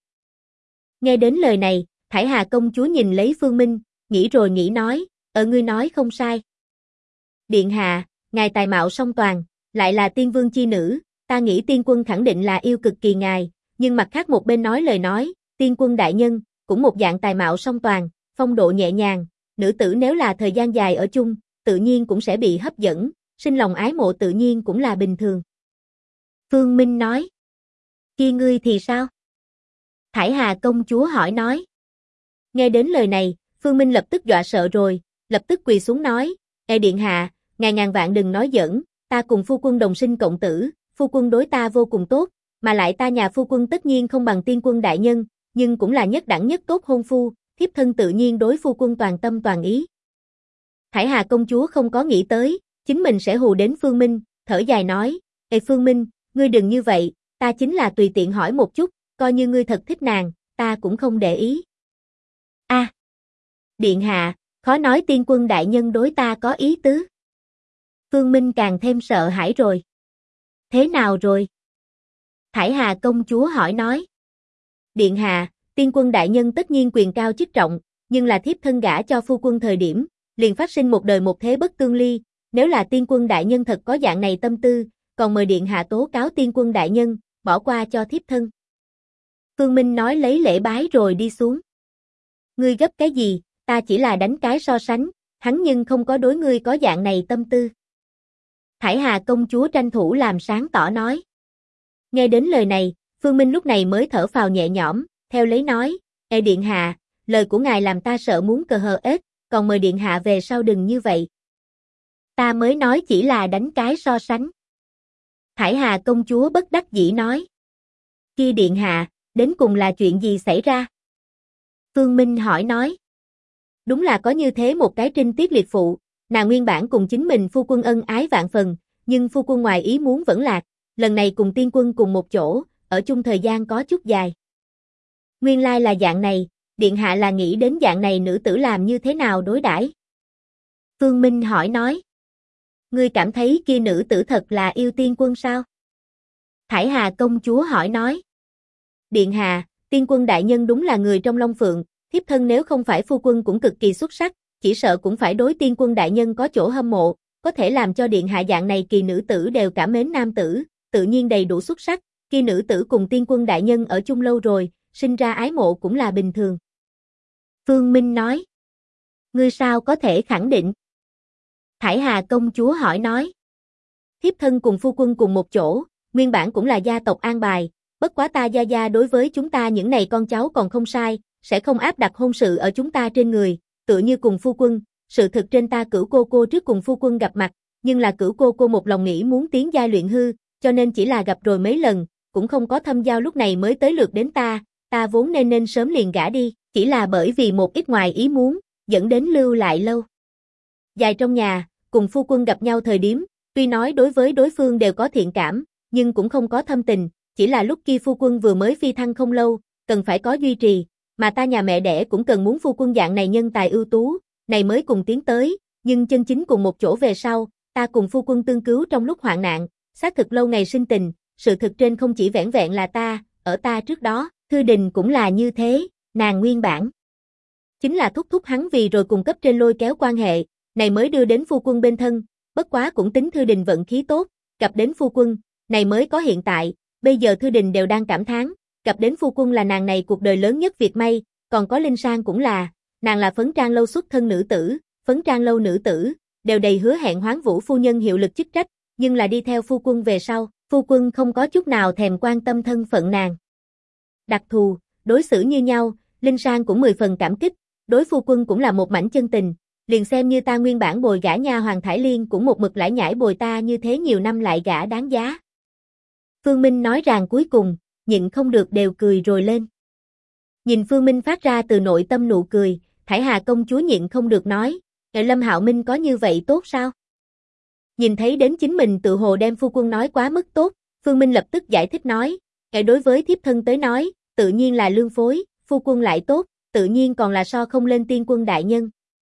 Nghe đến lời này, Thải Hà công chúa nhìn lấy Phương Minh, nghĩ rồi nghĩ nói, ngươi nói không sai. Điện hạ, ngài tài mạo song toàn, lại là tiên vương chi nữ, ta nghĩ Tiên Quân khẳng định là yêu cực kỳ ngài, nhưng mặt khác một bên nói lời nói, Tiên Quân đại nhân, cũng một dạng tài mạo song toàn, phong độ nhẹ nhàng, nữ tử nếu là thời gian dài ở chung, tự nhiên cũng sẽ bị hấp dẫn, sinh lòng ái mộ tự nhiên cũng là bình thường. Phương Minh nói, kia ngươi thì sao? Thải Hà công chúa hỏi nói. Nghe đến lời này, Phương Minh lập tức dọa sợ rồi, lập tức quỳ xuống nói, điện hạ, ngài ngàn vạn đừng nói giỡn, ta cùng phu quân đồng sinh cộng tử, phu quân đối ta vô cùng tốt, mà lại ta nhà phu quân tất nhiên không bằng Tiên Quân đại nhân, nhưng cũng là nhất đẳng nhất tốt hôn phu, thiếp thân tự nhiên đối phu quân toàn tâm toàn ý. Thải Hà công chúa không có nghĩ tới, chính mình sẽ hù đến Phương Minh, thở dài nói, Phương Minh, ngươi đừng như vậy, ta chính là tùy tiện hỏi một chút, coi như ngươi thật thích nàng, ta cũng không để ý. Điện hạ, khó nói Tiên Quân đại nhân đối ta có ý tứ. Phương Minh càng thêm sợ hãi rồi. Thế nào rồi? Thải Hà công chúa hỏi nói. Điện hạ, tiên quân đại nhân tất nhiên quyền cao chức trọng, nhưng là thiếp thân gả cho phu quân thời điểm, liền phát sinh một đời một thế bất tương ly, nếu là tiên quân đại nhân thật có dạng này tâm tư, còn mời điện hạ tố cáo tiên quân đại nhân, bỏ qua cho thiếp thân. Phương Minh nói lấy lễ bái rồi đi xuống. Ngươi gấp cái gì, ta chỉ là đánh cái so sánh, hắn nhưng không có đối ngươi có dạng này tâm tư. Thải Hà công chúa tranh thủ làm sáng tỏ nói. Nghe đến lời này, Phương Minh lúc này mới thở phào nhẹ nhõm, theo lấy nói, Ê điện hạ, lời của ngài làm ta sợ muốn cờ hờ ết, còn mời điện hạ về sau đừng như vậy. Ta mới nói chỉ là đánh cái so sánh. Thải Hà công chúa bất đắc dĩ nói. Kia điện hạ, đến cùng là chuyện gì xảy ra? Phương Minh hỏi nói. Đúng là có như thế một cái trinh tiết liệt phụ, nàng nguyên bản cùng chính mình phu quân ân ái vạn phần, nhưng phu quân ngoài ý muốn vẫn lạc, lần này cùng tiên quân cùng một chỗ, ở chung thời gian có chút dài. Nguyên lai là dạng này, điện hạ là nghĩ đến dạng này nữ tử làm như thế nào đối đãi? Phương Minh hỏi nói. Ngươi cảm thấy kia nữ tử thật là yêu tiên quân sao? Thải Hà công chúa hỏi nói. Điện hạ, tiên quân đại nhân đúng là người trong Long Phượng, thiếp thân nếu không phải phu quân cũng cực kỳ xuất sắc, chỉ sợ cũng phải đối tiên quân đại nhân có chỗ hâm mộ, có thể làm cho điện hạ dạng này kỳ nữ tử đều cảm mến nam tử, tự nhiên đầy đủ xuất sắc, kia nữ tử cùng tiên quân đại nhân ở chung lâu rồi, sinh ra ái mộ cũng là bình thường. Phương Minh nói. Ngươi sao có thể khẳng định? Thải Hà công chúa hỏi nói. Thiếp thân cùng phu quân cùng một chỗ, nguyên bản cũng là gia tộc an bài, bất quá ta gia gia đối với chúng ta những này con cháu còn không sai, sẽ không áp đặt hôn sự ở chúng ta trên người, tựa như cùng phu quân, sự thực trên ta Cửu cô trước cùng phu quân gặp mặt, nhưng là Cửu cô một lòng nghĩ muốn tiến giai luyện hư, cho nên chỉ là gặp rồi mấy lần, cũng không có thâm giao lúc này mới tới lượt đến ta vốn nên sớm liền gả đi, chỉ là bởi vì một ít ngoài ý muốn, dẫn đến lưu lại lâu. Dài trong nhà, cùng phu quân gặp nhau thời điểm, tuy nói đối với đối phương đều có thiện cảm, nhưng cũng không có thâm tình, chỉ là lúc kia phu quân vừa mới phi thăng không lâu, cần phải có duy trì, mà ta nhà mẹ đẻ cũng cần muốn phu quân dạng này nhân tài ưu tú, này mới cùng tiến tới, nhưng chân chính cùng một chỗ về sau, ta cùng phu quân tương cứu trong lúc hoạn nạn, xác thực lâu ngày sinh tình, sự thực trên không chỉ vẻn vẹn là ta, ở ta trước đó, Thư Đình cũng là như thế, nàng nguyên bản chính là thúc hắn vì rồi cùng cấp trên lôi kéo quan hệ, này mới đưa đến phu quân bên thân, bất quá cũng tính Thư Đình vận khí tốt, gặp đến phu quân, này mới có hiện tại, bây giờ Thư Đình đều đang cảm thán, gặp đến phu quân là nàng này cuộc đời lớn nhất việc may, còn có Linh Sang cũng là, nàng là Phấn Trang lâu xuất thân nữ tử, Phấn Trang lâu nữ tử, đều đầy hứa hẹn Hoán Vũ phu nhân hiệu lực chức trách, nhưng là đi theo phu quân về sau, phu quân không có chút nào thèm quan tâm thân phận nàng. Đặc thù, đối xử như nhau, Linh Sang cũng 10 phần cảm kích, đối phu quân cũng là một mảnh chân tình, liền xem như ta nguyên bản bồi gả nha Hoàng Thải Liên cũng một mực lải nhải bồi ta như thế nhiều năm lại gả đáng giá. Phương Minh nói rằng cuối cùng, nhịn không được đều cười rồi lên. Nhìn Phương Minh phát ra từ nội tâm nụ cười, Thải Hà công chúa nhịn không được nói, Lâm Hạo Minh có như vậy tốt sao? Nhìn thấy đến chính mình tự hồ đem phu quân nói quá mức tốt, Phương Minh lập tức giải thích nói, đối với thiếp thân tới nói, tự nhiên là lương phối, phu quân lại tốt, tự nhiên còn là so không lên tiên quân đại nhân.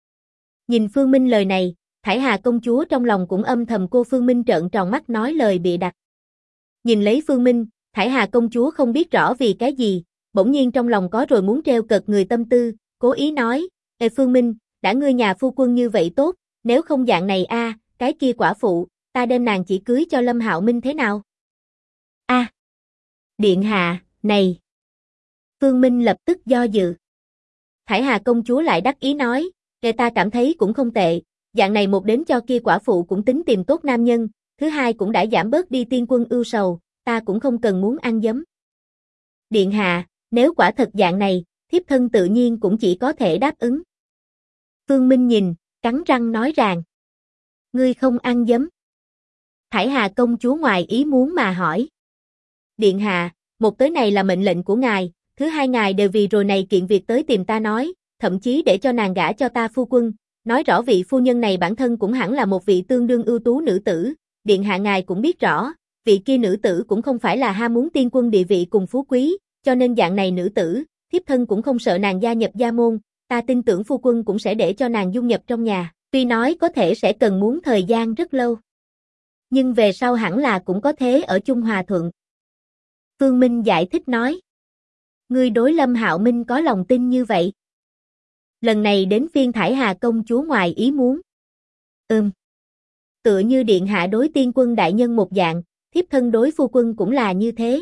Nhìn Phương Minh lời này, Thải Hà công chúa trong lòng cũng âm thầm cô Phương Minh trợn tròn mắt nói lời bịa đặt. Nhìn lấy Phương Minh, Thải Hà công chúa không biết rõ vì cái gì, bỗng nhiên trong lòng có rồi muốn treo cợt người tâm tư, cố ý nói, Ê Phương Minh, đã ngươi nhà phu quân như vậy tốt, nếu không dạng này cái kia quả phụ, ta đem nàng chỉ cưới cho Lâm Hạo Minh thế nào? Điện hạ, này. Phương Minh lập tức do dự. Thải Hà công chúa lại đắc ý nói, Ê ta cảm thấy cũng không tệ, dạng này một đến cho kia quả phụ cũng tính tìm tốt nam nhân, thứ hai cũng đã giảm bớt đi tiên quân ưu sầu, ta cũng không cần muốn ăn giấm. Điện hạ, nếu quả thật dạng này, thiếp thân tự nhiên cũng chỉ có thể đáp ứng. Phương Minh nhìn, cắn răng nói rằng, ngươi không ăn giấm. Thải Hà công chúa ngoài ý muốn mà hỏi. Điện hạ, một tới này là mệnh lệnh của ngài, thứ hai ngài đều vì rồi này kiện việc tới tìm ta nói, thậm chí để cho nàng gả cho ta phu quân, nói rõ vị phu nhân này bản thân cũng hẳn là một vị tương đương ưu tú nữ tử, điện hạ ngài cũng biết rõ, vị kia nữ tử cũng không phải là ham muốn tiên quân địa vị cùng phú quý, cho nên dạng này nữ tử, thiếp thân cũng không sợ nàng gia nhập gia môn, ta tin tưởng phu quân cũng sẽ để cho nàng dung nhập trong nhà, tuy nói có thể sẽ cần muốn thời gian rất lâu. Nhưng về sau hẳn là cũng có thế ở chung hòa thuận. Phương Minh giải thích nói. Ngươi đối Lâm Hạo Minh có lòng tin như vậy? Lần này đến phiên Thải Hà công chúa ngoài ý muốn. Tựa như điện hạ đối tiên quân đại nhân một dạng, thiếp thân đối phu quân cũng là như thế.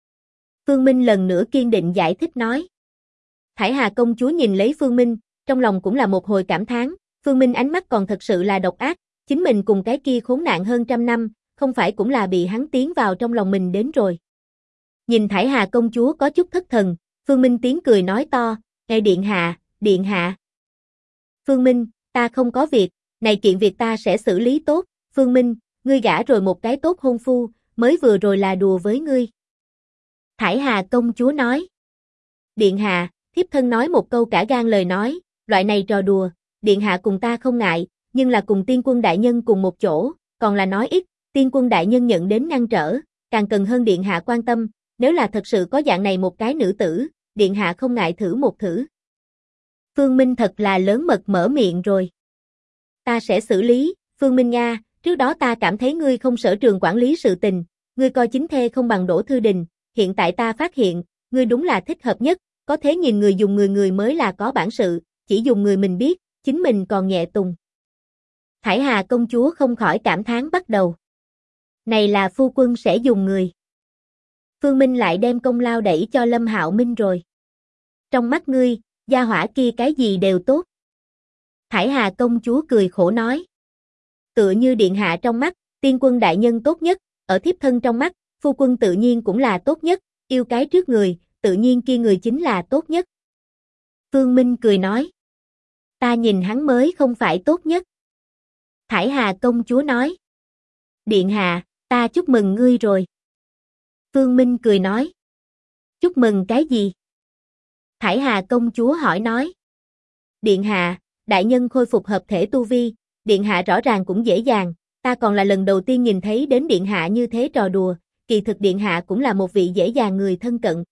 Phương Minh lần nữa kiên định giải thích nói. Thải Hà công chúa nhìn lấy Phương Minh, trong lòng cũng là một hồi cảm thán, Phương Minh ánh mắt còn thật sự là độc ác, chính mình cùng cái kia khốn nạn hơn trăm năm, không phải cũng là bị hắn tiến vào trong lòng mình đến rồi. Nhìn Thải Hà công chúa có chút thất thần, Phương Minh tiếng cười nói to, "Ngài điện hạ, điện hạ." Phương Minh, ta không có việc, này kiện việc ta sẽ xử lý tốt, Phương Minh, ngươi gả rồi một cái tốt hôn phu, mới vừa rồi là đùa với ngươi. Thải Hà công chúa nói. Điện hạ, thiếp thân nói một câu cả gan lời nói, loại này trò đùa, điện hạ cùng ta không ngại, nhưng là cùng tiên quân đại nhân cùng một chỗ, còn là nói ít, tiên quân đại nhân nhận đến ngăn trở, càng cần hơn điện hạ quan tâm, nếu là thật sự có dạng này một cái nữ tử, điện hạ không ngại thử một thử. Phương Minh thật là lớn mật mở miệng rồi. Ta sẽ xử lý, Phương Minh Nga, trước đó ta cảm thấy ngươi không sở trường quản lý sự tình, ngươi coi chính thê không bằng Đỗ Thư Đình, hiện tại ta phát hiện, ngươi đúng là thích hợp nhất, có thế nhìn người dùng người mới là có bản sự, chỉ dùng người mình biết, chính mình còn nhẹ tùng. Thải Hà công chúa không khỏi cảm thán bắt đầu. Này là phu quân sẽ dùng người. Phương Minh lại đem công lao đẩy cho Lâm Hạo Minh rồi. Trong mắt ngươi, gia hỏa kia cái gì đều tốt. Thải Hà công chúa cười khổ nói. Tựa như điện hạ trong mắt, tiên quân đại nhân tốt nhất, ở thiếp thân trong mắt, phu quân tự nhiên cũng là tốt nhất, yêu cái trước người, tự nhiên kia người chính là tốt nhất. Phương Minh cười nói. Ta nhìn hắn mới không phải tốt nhất. Thải Hà công chúa nói. Điện hạ, ta chúc mừng ngươi rồi. Phương Minh cười nói. Chúc mừng cái gì? Thải Hà công chúa hỏi nói. Điện hạ, đại nhân khôi phục hợp thể tu vi, điện hạ rõ ràng cũng dễ dàng, ta còn là lần đầu tiên nhìn thấy đến điện hạ như thế trò đùa, kỳ thực điện hạ cũng là một vị dễ dàng người thân cận.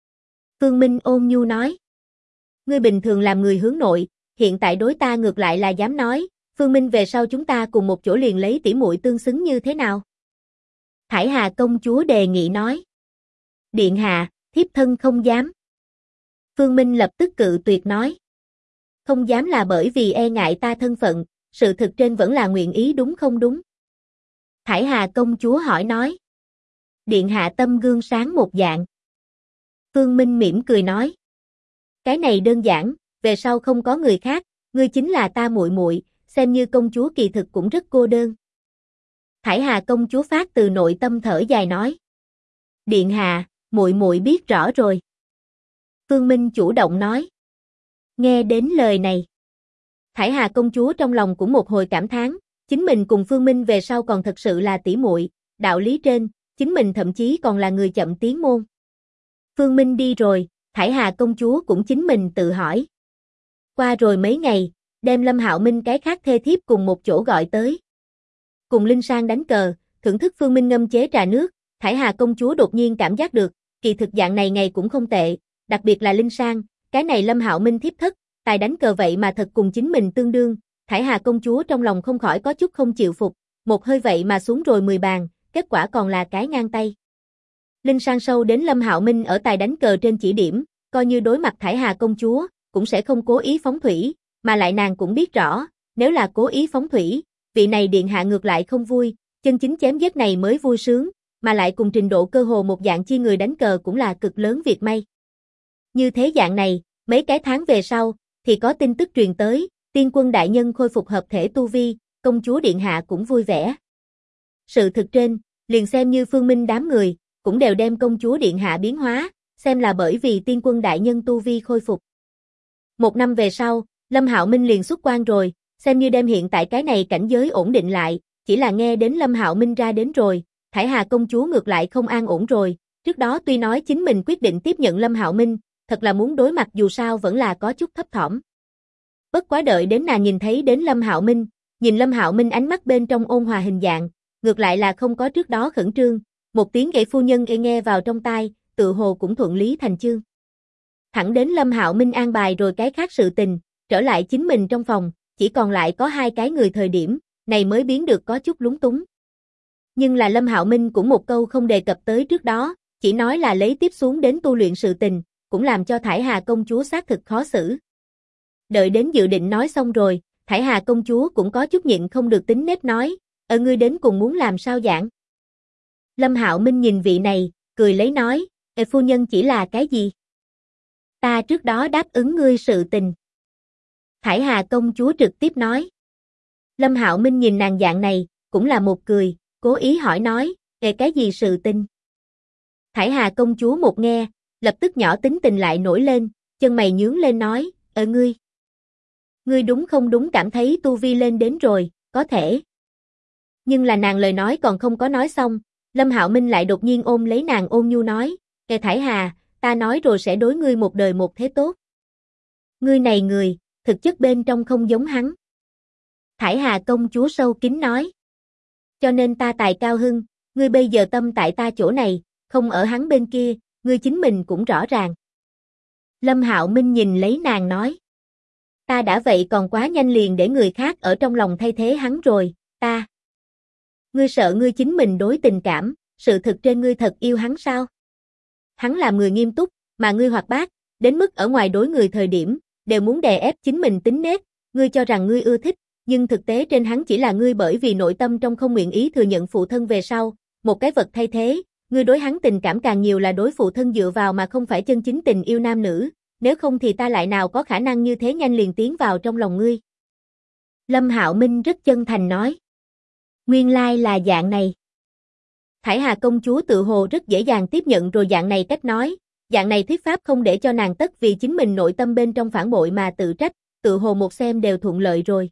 Phương Minh ôn nhu nói. Ngươi bình thường làm người hướng nội, hiện tại đối ta ngược lại là dám nói, Phương Minh về sau chúng ta cùng một chỗ liền lấy tỉ muội tương xứng như thế nào? Thải Hà công chúa đề nghị nói. Điện hạ, thiếp thân không dám. Phương Minh lập tức cự tuyệt nói. Không dám là bởi vì e ngại ta thân phận, sự thực trên vẫn là nguyện ý đúng không đúng? Thải Hà công chúa hỏi nói. Điện hạ tâm gương sáng một dạng. Phương Minh mỉm cười nói. Cái này đơn giản, về sau không có người khác, ngươi chính là ta muội muội, xem như công chúa kỳ thực cũng rất cô đơn. Thải Hà công chúa phát từ nội tâm thở dài nói. Điện hạ, muội muội biết rõ rồi. Phương Minh chủ động nói. Nghe đến lời này, Thải Hà công chúa trong lòng cũng một hồi cảm thán, chính mình cùng Phương Minh về sau còn thật sự là tỷ muội, đạo lý trên, chính mình thậm chí còn là người chậm tiến môn. Phương Minh đi rồi, Thải Hà công chúa cũng chính mình tự hỏi. Qua rồi mấy ngày, đem Lâm Hạo Minh cái khác thê thiếp cùng một chỗ gọi tới. Cùng Linh Sang đánh cờ, thưởng thức Phương Minh ngâm chế trà nước, Thải Hà công chúa đột nhiên cảm giác được, kỳ thực dạng này ngày cũng không tệ, đặc biệt là Linh Sang, cái này Lâm Hạo Minh thiếp thất, tài đánh cờ vậy mà thật cùng chính mình tương đương, Thải Hà công chúa trong lòng không khỏi có chút không chịu phục, một hơi vậy mà xuống rồi 10 bàn, kết quả còn là cái ngang tay. Linh Sang sâu đến Lâm Hạo Minh ở tài đánh cờ trên chỉ điểm, coi như đối mặt Thải Hà công chúa, cũng sẽ không cố ý phóng thủy, mà lại nàng cũng biết rõ, nếu là cố ý phóng thủy, vị này điện hạ ngược lại không vui, chân chính chém giết này mới vui sướng, mà lại cùng trình độ cơ hồ một dạng chi người đánh cờ cũng là cực lớn việc may. Như thế dạng này, mấy cái tháng về sau, thì có tin tức truyền tới, tiên quân đại nhân khôi phục hợp thể tu vi, công chúa điện hạ cũng vui vẻ. Sự thực trên, liền xem như Phương Minh đám người, cũng đều đem công chúa điện hạ biến hóa, xem là bởi vì tiên quân đại nhân tu vi khôi phục. Một năm về sau, Lâm Hạo Minh liền xuất quan rồi, xem như đem hiện tại cái này cảnh giới ổn định lại, chỉ là nghe đến Lâm Hạo Minh ra đến rồi, Thải Hà công chúa ngược lại không an ổn rồi, trước đó tuy nói chính mình quyết định tiếp nhận Lâm Hạo Minh, thật là muốn đối mặt dù sao vẫn là có chút thấp thỏm. Bất quá đợi đến nàng nhìn thấy đến Lâm Hạo Minh, nhìn Lâm Hạo Minh ánh mắt bên trong ôn hòa hình dạng, ngược lại là không có trước đó khẩn trương, một tiếng gậy phu nhân nghe vào trong tai, tự hồ cũng thuận lý thành chương. Thẳng đến Lâm Hạo Minh an bài rồi cái khác sự tình, trở lại chính mình trong phòng, chỉ còn lại có 2 cái người thời điểm, này mới biến được có chút lúng túng. Nhưng là Lâm Hạo Minh cũng một câu không đề cập tới trước đó, chỉ nói là lấy tiếp xuống đến tu luyện sự tình, cũng làm cho Thải Hà công chúa xác thực khó xử. Đợi đến dự định nói xong rồi, Thải Hà công chúa cũng có chút nhịn không được tính nết nói, ngươi đến cùng muốn làm sao dạng? Lâm Hạo Minh nhìn vị này, cười lấy nói, phu nhân chỉ là cái gì? Ta trước đó đáp ứng ngươi sự tình. Thải Hà công chúa trực tiếp nói. Lâm Hạo Minh nhìn nàng dạng này, cũng là một cười, cố ý hỏi nói, cái gì sự tình? Thải Hà công chúa một nghe, lập tức nhỏ tính tình lại nổi lên, chân mày nhướng lên nói, ngươi đúng không đúng cảm thấy tu vi lên đến rồi, có thể. Nhưng là nàng lời nói còn không có nói xong, Lâm Hạo Minh lại đột nhiên ôm lấy nàng ôn nhu nói, Thải Hà, ta nói rồi sẽ đối ngươi một đời một thế tốt. Ngươi này người, thực chất bên trong không giống hắn. Thải Hà công chúa sâu kín nói. Cho nên ta tài cao hưng, ngươi bây giờ tâm tại ta chỗ này, không ở hắn bên kia, ngươi chính mình cũng rõ ràng. Lâm Hạo Minh nhìn lấy nàng nói. Ta đã vậy còn quá nhanh liền để người khác ở trong lòng thay thế hắn rồi, ta. Ngươi sợ ngươi chính mình đối tình cảm, sự thực trên ngươi thật yêu hắn sao? Hắn là người nghiêm túc, mà ngươi hoạt bát, đến mức ở ngoài đối người thời điểm, đều muốn đè ép chính mình tính nết, ngươi cho rằng ngươi ưa thích, nhưng thực tế trên hắn chỉ là ngươi bởi vì nội tâm trong không nguyện ý thừa nhận phụ thân về sau, một cái vật thay thế, ngươi đối hắn tình cảm càng nhiều là đối phụ thân dựa vào mà không phải chân chính tình yêu nam nữ, nếu không thì ta lại nào có khả năng như thế nhanh liền tiến vào trong lòng ngươi. Lâm Hạo Minh rất chân thành nói. Nguyên lai là dạng này. Thải Hà công chúa tự hồ rất dễ dàng tiếp nhận rồi dạng này cách nói, dạng này thuyết pháp không để cho nàng tất vì chính mình nội tâm bên trong phản bội mà tự trách, tự hồ một xem đều thuận lợi rồi.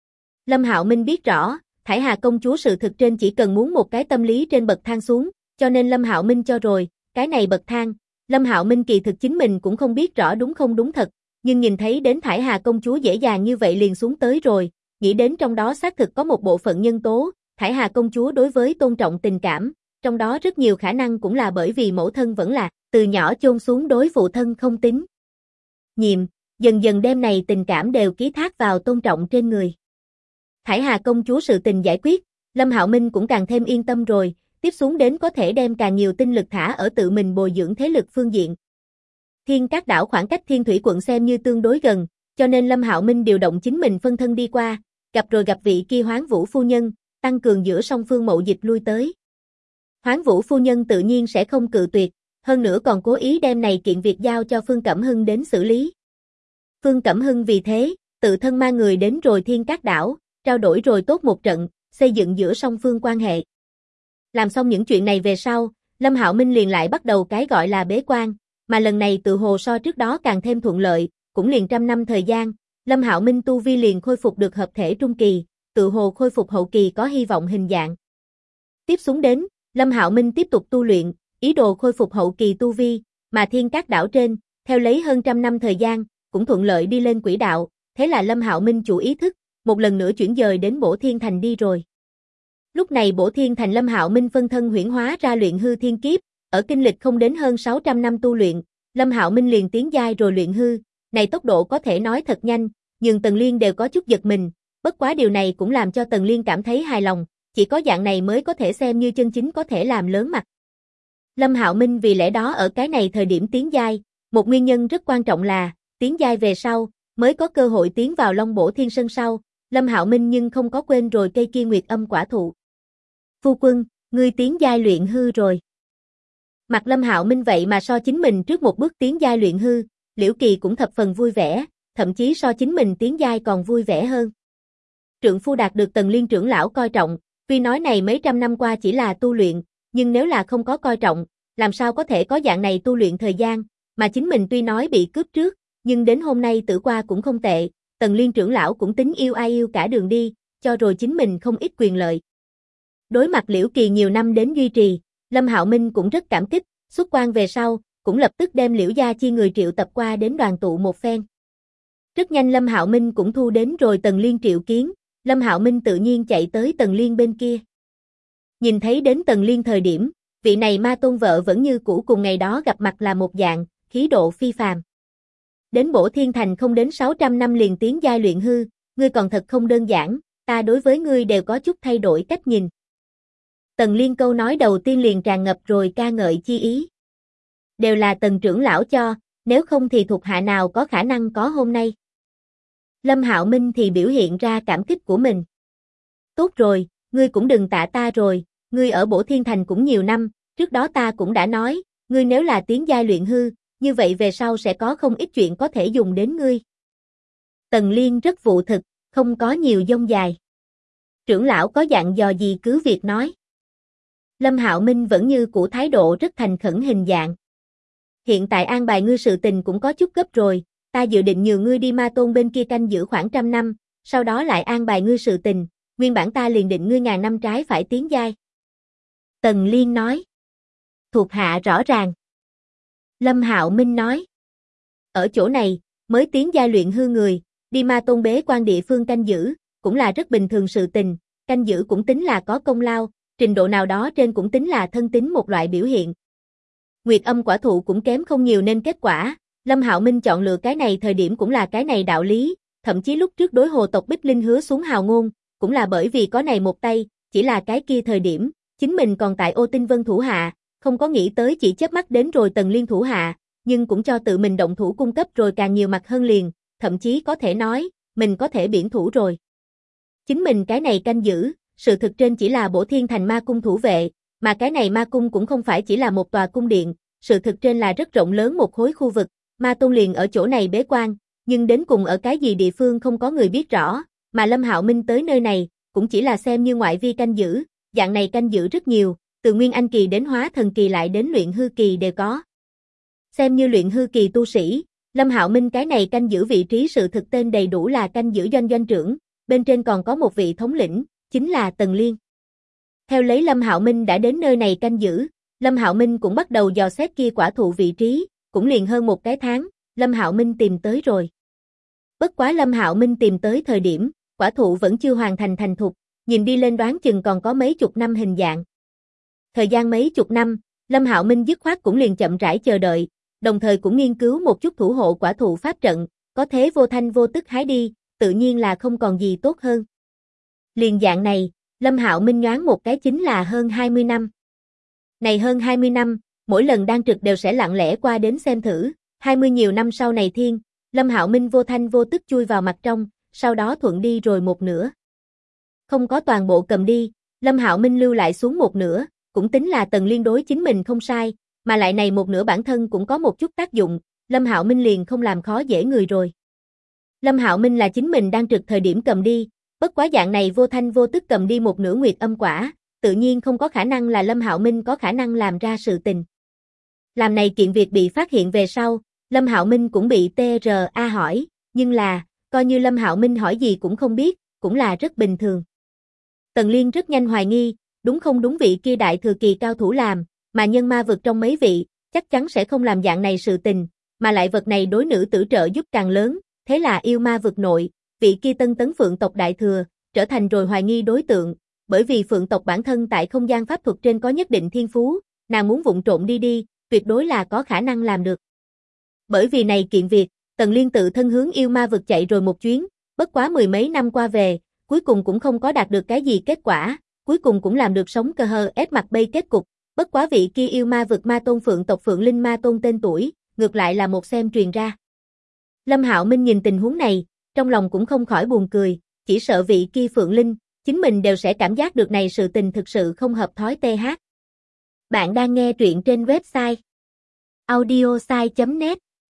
Lâm Hạo Minh biết rõ, Thải Hà công chúa sự thực trên chỉ cần muốn một cái tâm lý trên bậc thang xuống, cho nên Lâm Hạo Minh cho rồi, cái này bậc thang, Lâm Hạo Minh kỳ thực chính mình cũng không biết rõ đúng không đúng thật, nhưng nhìn thấy đến Thải Hà công chúa dễ dàng như vậy liền xuống tới rồi, nghĩ đến trong đó xác thực có một bộ phận nhân tố, Thải Hà công chúa đối với tôn trọng tình cảm, trong đó rất nhiều khả năng cũng là bởi vì mẫu thân vẫn là từ nhỏ chôn xuống đối phụ thân không tính. Nhiệm, dần dần đêm này tình cảm đều ký thác vào tôn trọng trên người. Thải Hà công chúa sự tình giải quyết, Lâm Hạo Minh cũng càng thêm yên tâm rồi, tiếp xuống đến có thể đem càng nhiều tinh lực thả ở tự mình bồi dưỡng thế lực phương diện. Thiên Cát đảo khoảng cách Thiên Thủy quận xem như tương đối gần, cho nên Lâm Hạo Minh điều động chính mình phân thân đi qua, gặp vị kia Hoán Vũ phu nhân, tăng cường giữa song phương mậu dịch lui tới. Hoán Vũ phu nhân tự nhiên sẽ không cự tuyệt, hơn nữa còn cố ý đem này kiện việc giao cho Phương Cẩm Hưng đến xử lý. Phương Cẩm Hưng vì thế, tự thân mang người đến rồi Thiên Cát đảo, trao đổi rồi tốt một trận, xây dựng giữa song phương quan hệ. Làm xong những chuyện này về sau, Lâm Hạo Minh liền lại bắt đầu cái gọi là bế quan, mà lần này tự hồ so trước đó càng thêm thuận lợi, cũng liền 100 năm thời gian, Lâm Hạo Minh tu vi liền khôi phục được hợp thể trung kỳ, tự hồ khôi phục hậu kỳ có hy vọng hình dạng. Tiếp xuống đến, Lâm Hạo Minh tiếp tục tu luyện, ý đồ khôi phục hậu kỳ tu vi, mà Thiên Cát đảo trên, theo lấy hơn 100 năm thời gian, cũng thuận lợi đi lên quỹ đạo, thế là Lâm Hạo Minh chủ ý thức, một lần nữa chuyển dời đến Bổ Thiên Thành đi rồi. Lúc này Bổ Thiên Thành Lâm Hạo Minh phân thân huyễn hóa ra luyện hư thiên kiếp, ở kinh lịch không đến hơn 600 năm tu luyện, Lâm Hạo Minh liền tiến giai rồi luyện hư, này tốc độ có thể nói thật nhanh, nhưng Tần Liên đều có chút giật mình, bất quá điều này cũng làm cho Tần Liên cảm thấy hài lòng, chỉ có dạng này mới có thể xem như chân chính có thể làm lớn mặt. Lâm Hạo Minh vì lẽ đó ở cái này thời điểm tiến giai, một nguyên nhân rất quan trọng là, tiến giai về sau, mới có cơ hội tiến vào Long Bổ Thiên Sơn sau, Lâm Hạo Minh nhưng không có quên rồi cây kia Nguyệt Âm quả thụ. Phu quân, ngươi tiến giai luyện hư rồi. Mặt Lâm Hạo Minh vậy mà so chính mình trước một bước tiến giai luyện hư, Liễu Kỳ cũng thập phần vui vẻ, thậm chí so chính mình tiến giai còn vui vẻ hơn. Trượng phu đạt được Tần Liên trưởng lão coi trọng, tuy nói này mấy trăm năm qua chỉ là tu luyện, nhưng nếu là không có coi trọng, làm sao có thể có dạng này tu luyện thời gian, mà chính mình tuy nói bị cướp trước, nhưng đến hôm nay tử qua cũng không tệ, Tần Liên trưởng lão cũng tính yêu ai yêu cả đường đi, cho rồi chính mình không ít quyền lợi. Đối mặt Liễu Kỳ nhiều năm đến duy trì, Lâm Hạo Minh cũng rất cảm kích, xuất quan về sau, cũng lập tức đem Liễu gia chi người triệu tập qua đến đoàn tụ một phen. Rất nhanh Lâm Hạo Minh cũng thu đến rồi Tần Liên triệu kiến, Lâm Hạo Minh tự nhiên chạy tới Tần Liên bên kia. Nhìn thấy đến Tần Liên thời điểm, vị này ma tôn vợ vẫn như cũ cùng ngày đó gặp mặt là một dạng, khí độ phi phàm. Đến Bổ Thiên Thành không đến 600 năm liền tiến giai luyện hư, ngươi còn thật không đơn giản, ta đối với ngươi đều có chút thay đổi cách nhìn. Tần Liên câu nói đầu tiên liền tràn ngập rồi ca ngợi chi ý. Đều là Tần trưởng lão cho, nếu không thì thuộc hạ nào có khả năng có hôm nay. Lâm Hạo Minh thì biểu hiện ra cảm kích của mình. Tốt rồi, ngươi cũng đừng tạ ta rồi, ngươi ở Bổ Thiên Thành cũng nhiều năm, trước đó ta cũng đã nói, ngươi nếu là tiến giai luyện hư, như vậy về sau sẽ có không ít chuyện có thể dùng đến ngươi. Tần Liên rất vụ thực, không có nhiều dông dài. Trưởng lão có dặn dò gì cứ việc nói. Lâm Hạo Minh vẫn như cũ thái độ rất thành khẩn hình dạng. Hiện tại an bài ngươi sự tình cũng có chút gấp rồi, ta dự định nhờ ngươi đi Ma Tôn bên kia canh giữ khoảng 100 năm, sau đó lại an bài ngươi sự tình, nguyên bản ta liền định ngươi ngàn năm trái phải tiến giai. Tần Liên nói. Thuộc hạ rõ ràng. Lâm Hạo Minh nói. Ở chỗ này, mới tiến giai luyện hư người, đi Ma Tôn bế quan địa phương canh giữ, cũng là rất bình thường sự tình, canh giữ cũng tính là có công lao, trình độ nào đó trên cũng tính là thân tín một loại biểu hiện. Nguyệt âm quả thụ cũng kém không nhiều nên kết quả, Lâm Hạo Minh chọn lựa cái này thời điểm cũng là cái này đạo lý, thậm chí lúc trước đối hồ tộc Bích Linh hứa xuống hào ngôn, cũng là bởi vì có này một tay, chỉ là cái kia thời điểm, chính mình còn tại Ô Tinh Vân thủ hạ, không có nghĩ tới chỉ chớp mắt đến rồi Tần Liên thủ hạ, nhưng cũng cho tự mình động thủ cung cấp rồi càng nhiều mặt hơn liền, thậm chí có thể nói, mình có thể biển thủ rồi. Chính mình cái này canh giữ, sự thực trên chỉ là Bổ Thiên Thành ma cung thủ vệ, mà cái này ma cung cũng không phải chỉ là một tòa cung điện, sự thực trên là rất rộng lớn một khối khu vực, Ma Tôn liền ở chỗ này bế quan, nhưng đến cùng ở cái gì địa phương không có người biết rõ, mà Lâm Hạo Minh tới nơi này, cũng chỉ là xem như ngoại vi canh giữ, dạng này canh giữ rất nhiều, từ Nguyên Anh kỳ đến Hóa Thần kỳ lại đến luyện hư kỳ đều có. Xem như luyện hư kỳ tu sĩ, Lâm Hạo Minh cái này canh giữ vị trí sự thực tên đầy đủ là canh giữ doanh doanh trưởng, bên trên còn có một vị thống lĩnh, chính là Tần Liên. Theo lấy Lâm Hạo Minh đã đến nơi này canh giữ, Lâm Hạo Minh cũng bắt đầu dò xét kia quả thụ vị trí, cũng liền hơn một cái tháng, Lâm Hạo Minh tìm tới rồi. Bất quá Lâm Hạo Minh tìm tới thời điểm, quả thụ vẫn chưa hoàn thành thành thục, nhìn đi lên đoán chừng còn có mấy chục năm hình dạng. Thời gian mấy chục năm, Lâm Hạo Minh dứt khoát cũng liền chậm rãi chờ đợi, đồng thời cũng nghiên cứu một chút thủ hộ quả thụ pháp trận, có thế vô thanh vô tức hái đi, tự nhiên là không còn gì tốt hơn. Liền dạng này, Lâm Hạo Minh nhoáng một cái chính là hơn 20 năm. Này hơn 20 năm, mỗi lần đang trực đều sẽ lặng lẽ qua đến xem thử, 20 nhiều năm sau này thiên, Lâm Hạo Minh vô thanh vô tức chui vào mặt trong, sau đó thuận đi rồi một nửa. Không có toàn bộ cầm đi, Lâm Hạo Minh lưu lại xuống một nửa, cũng tính là Tần Liên đối chính mình không sai, mà lại này một nửa bản thân cũng có một chút tác dụng, Lâm Hạo Minh liền không làm khó dễ người rồi. Lâm Hạo Minh là chính mình đang trực thời điểm cầm đi, bất quá dạng này vô thanh vô tức cầm đi một nửa nguyệt âm quả, tự nhiên không có khả năng là Lâm Hạo Minh có khả năng làm ra sự tình. Làm này kiện việc bị phát hiện về sau, Lâm Hạo Minh cũng bị TRA hỏi, nhưng là, coi như Lâm Hạo Minh hỏi gì cũng không biết, cũng là rất bình thường. Tần Liên rất nhanh hoài nghi, đúng không đúng vị kia đại thừa kỳ cao thủ làm, mà nhân ma vực trong mấy vị, chắc chắn sẽ không làm dạng này sự tình, mà lại vật này đối nữ tử trợ giúp càng lớn, thế là yêu ma vực nội, vị kia tân tấn phượng tộc đại thừa, trở thành rồi hoài nghi đối tượng, bởi vì phượng tộc bản thân tại không gian pháp thuật trên có nhất định thiên phú, nàng muốn vụng trộn đi, tuyệt đối là có khả năng làm được. Bởi vì này kiện việc, Tần Liên tự thân hướng yêu ma vực chạy rồi một chuyến, bất quá mười mấy năm qua về, cuối cùng cũng không có đạt được cái gì kết quả, cuối cùng cũng làm được sống cơ hờ ép mặt bay kết cục, bất quá vị kia yêu ma vực ma tôn phượng tộc Phượng Linh ma tôn tên tuổi, ngược lại là một xem truyền ra. Lâm Hạo Minh nhìn tình huống này, trong lòng cũng không khỏi buồn cười, chỉ sợ vị kia Phượng Linh, chính mình đều sẽ cảm giác được này sự tình thực sự không hợp thói TH. Bạn đang nghe truyện trên website audiosai.net.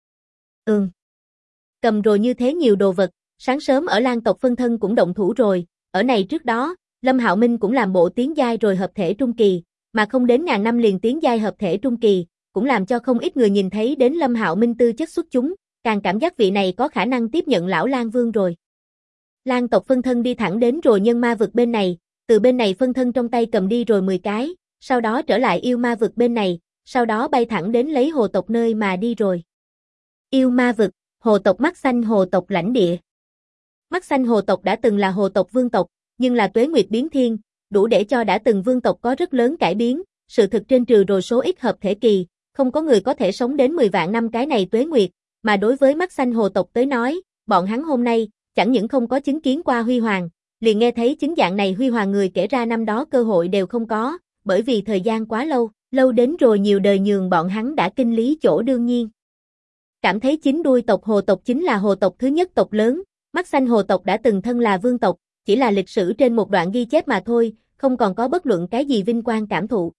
Cầm rồi như thế nhiều đồ vật, sáng sớm ở Lan tộc phân thân cũng động thủ rồi, ở này trước đó, Lâm Hạo Minh cũng làm bộ tiến giai rồi hợp thể trung kỳ, mà không đến ngàn năm liền tiến giai hợp thể trung kỳ, cũng làm cho không ít người nhìn thấy đến Lâm Hạo Minh tư chất xuất chúng, càng cảm giác vị này có khả năng tiếp nhận lão Lan Vương rồi. Lan tộc phân thân đi thẳng đến rồi nhân ma vực bên này, từ bên này phân thân trong tay cầm đi rồi 10 cái, sau đó trở lại yêu ma vực bên này, sau đó bay thẳng đến lấy hồ tộc nơi mà đi rồi. Yêu ma vực, hồ tộc mắt xanh hồ tộc lãnh địa. Mắt xanh hồ tộc đã từng là hồ tộc vương tộc, nhưng là tuế nguyệt biến thiên, đủ để cho đã từng vương tộc có rất lớn cải biến, sự thực trên trừ rồi số ít hợp thể kỳ, không có người có thể sống đến 10 vạn năm cái này tuế nguyệt, mà đối với mắt xanh hồ tộc tới nói, bọn hắn hôm nay, chẳng những không có chứng kiến qua huy hoàng, liền nghe thấy chính dạng này huy hoàng người kể ra năm đó cơ hội đều không có, bởi vì thời gian quá lâu, lâu đến rồi nhiều đời nhường bọn hắn đã kinh lý chỗ đương nhiên. cảm thấy chín đuôi tộc Hồ tộc chính là hồ tộc thứ nhất tộc lớn, Mắt Xanh Hồ tộc đã từng thân là vương tộc, chỉ là lịch sử trên một đoạn ghi chép mà thôi, không còn có bất luận cái gì vinh quang cảm thụ.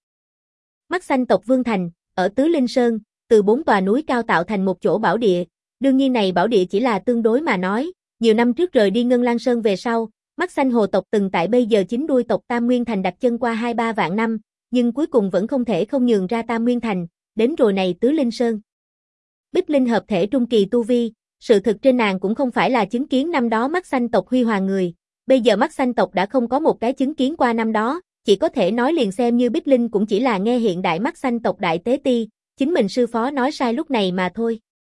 Mắt Xanh tộc Vương Thành, ở Tứ Linh Sơn, từ 4 tòa núi cao tạo thành một chỗ bảo địa, đương nhiên này bảo địa chỉ là tương đối mà nói, nhiều năm trước rời đi Ngân Lang Sơn về sau, Mắt Xanh Hồ tộc từng tại bây giờ chín đuôi tộc Tam Nguyên Thành đặt chân qua 2-3 vạn năm, nhưng cuối cùng vẫn không thể không nhường ra Tam Nguyên Thành, đến rồi này Tứ Linh Sơn. Bích Linh hợp thể trung kỳ tu vi, sự thực trên nàng cũng không phải là chứng kiến năm đó Mắt Xanh tộc huy hoàng người, bây giờ Mắt Xanh tộc đã không có một cái chứng kiến qua năm đó, chỉ có thể nói liền xem như Bích Linh cũng chỉ là nghe hiện đại Mắt Xanh tộc đại tế ti, chính mình sư phó nói sai lúc này mà thôi.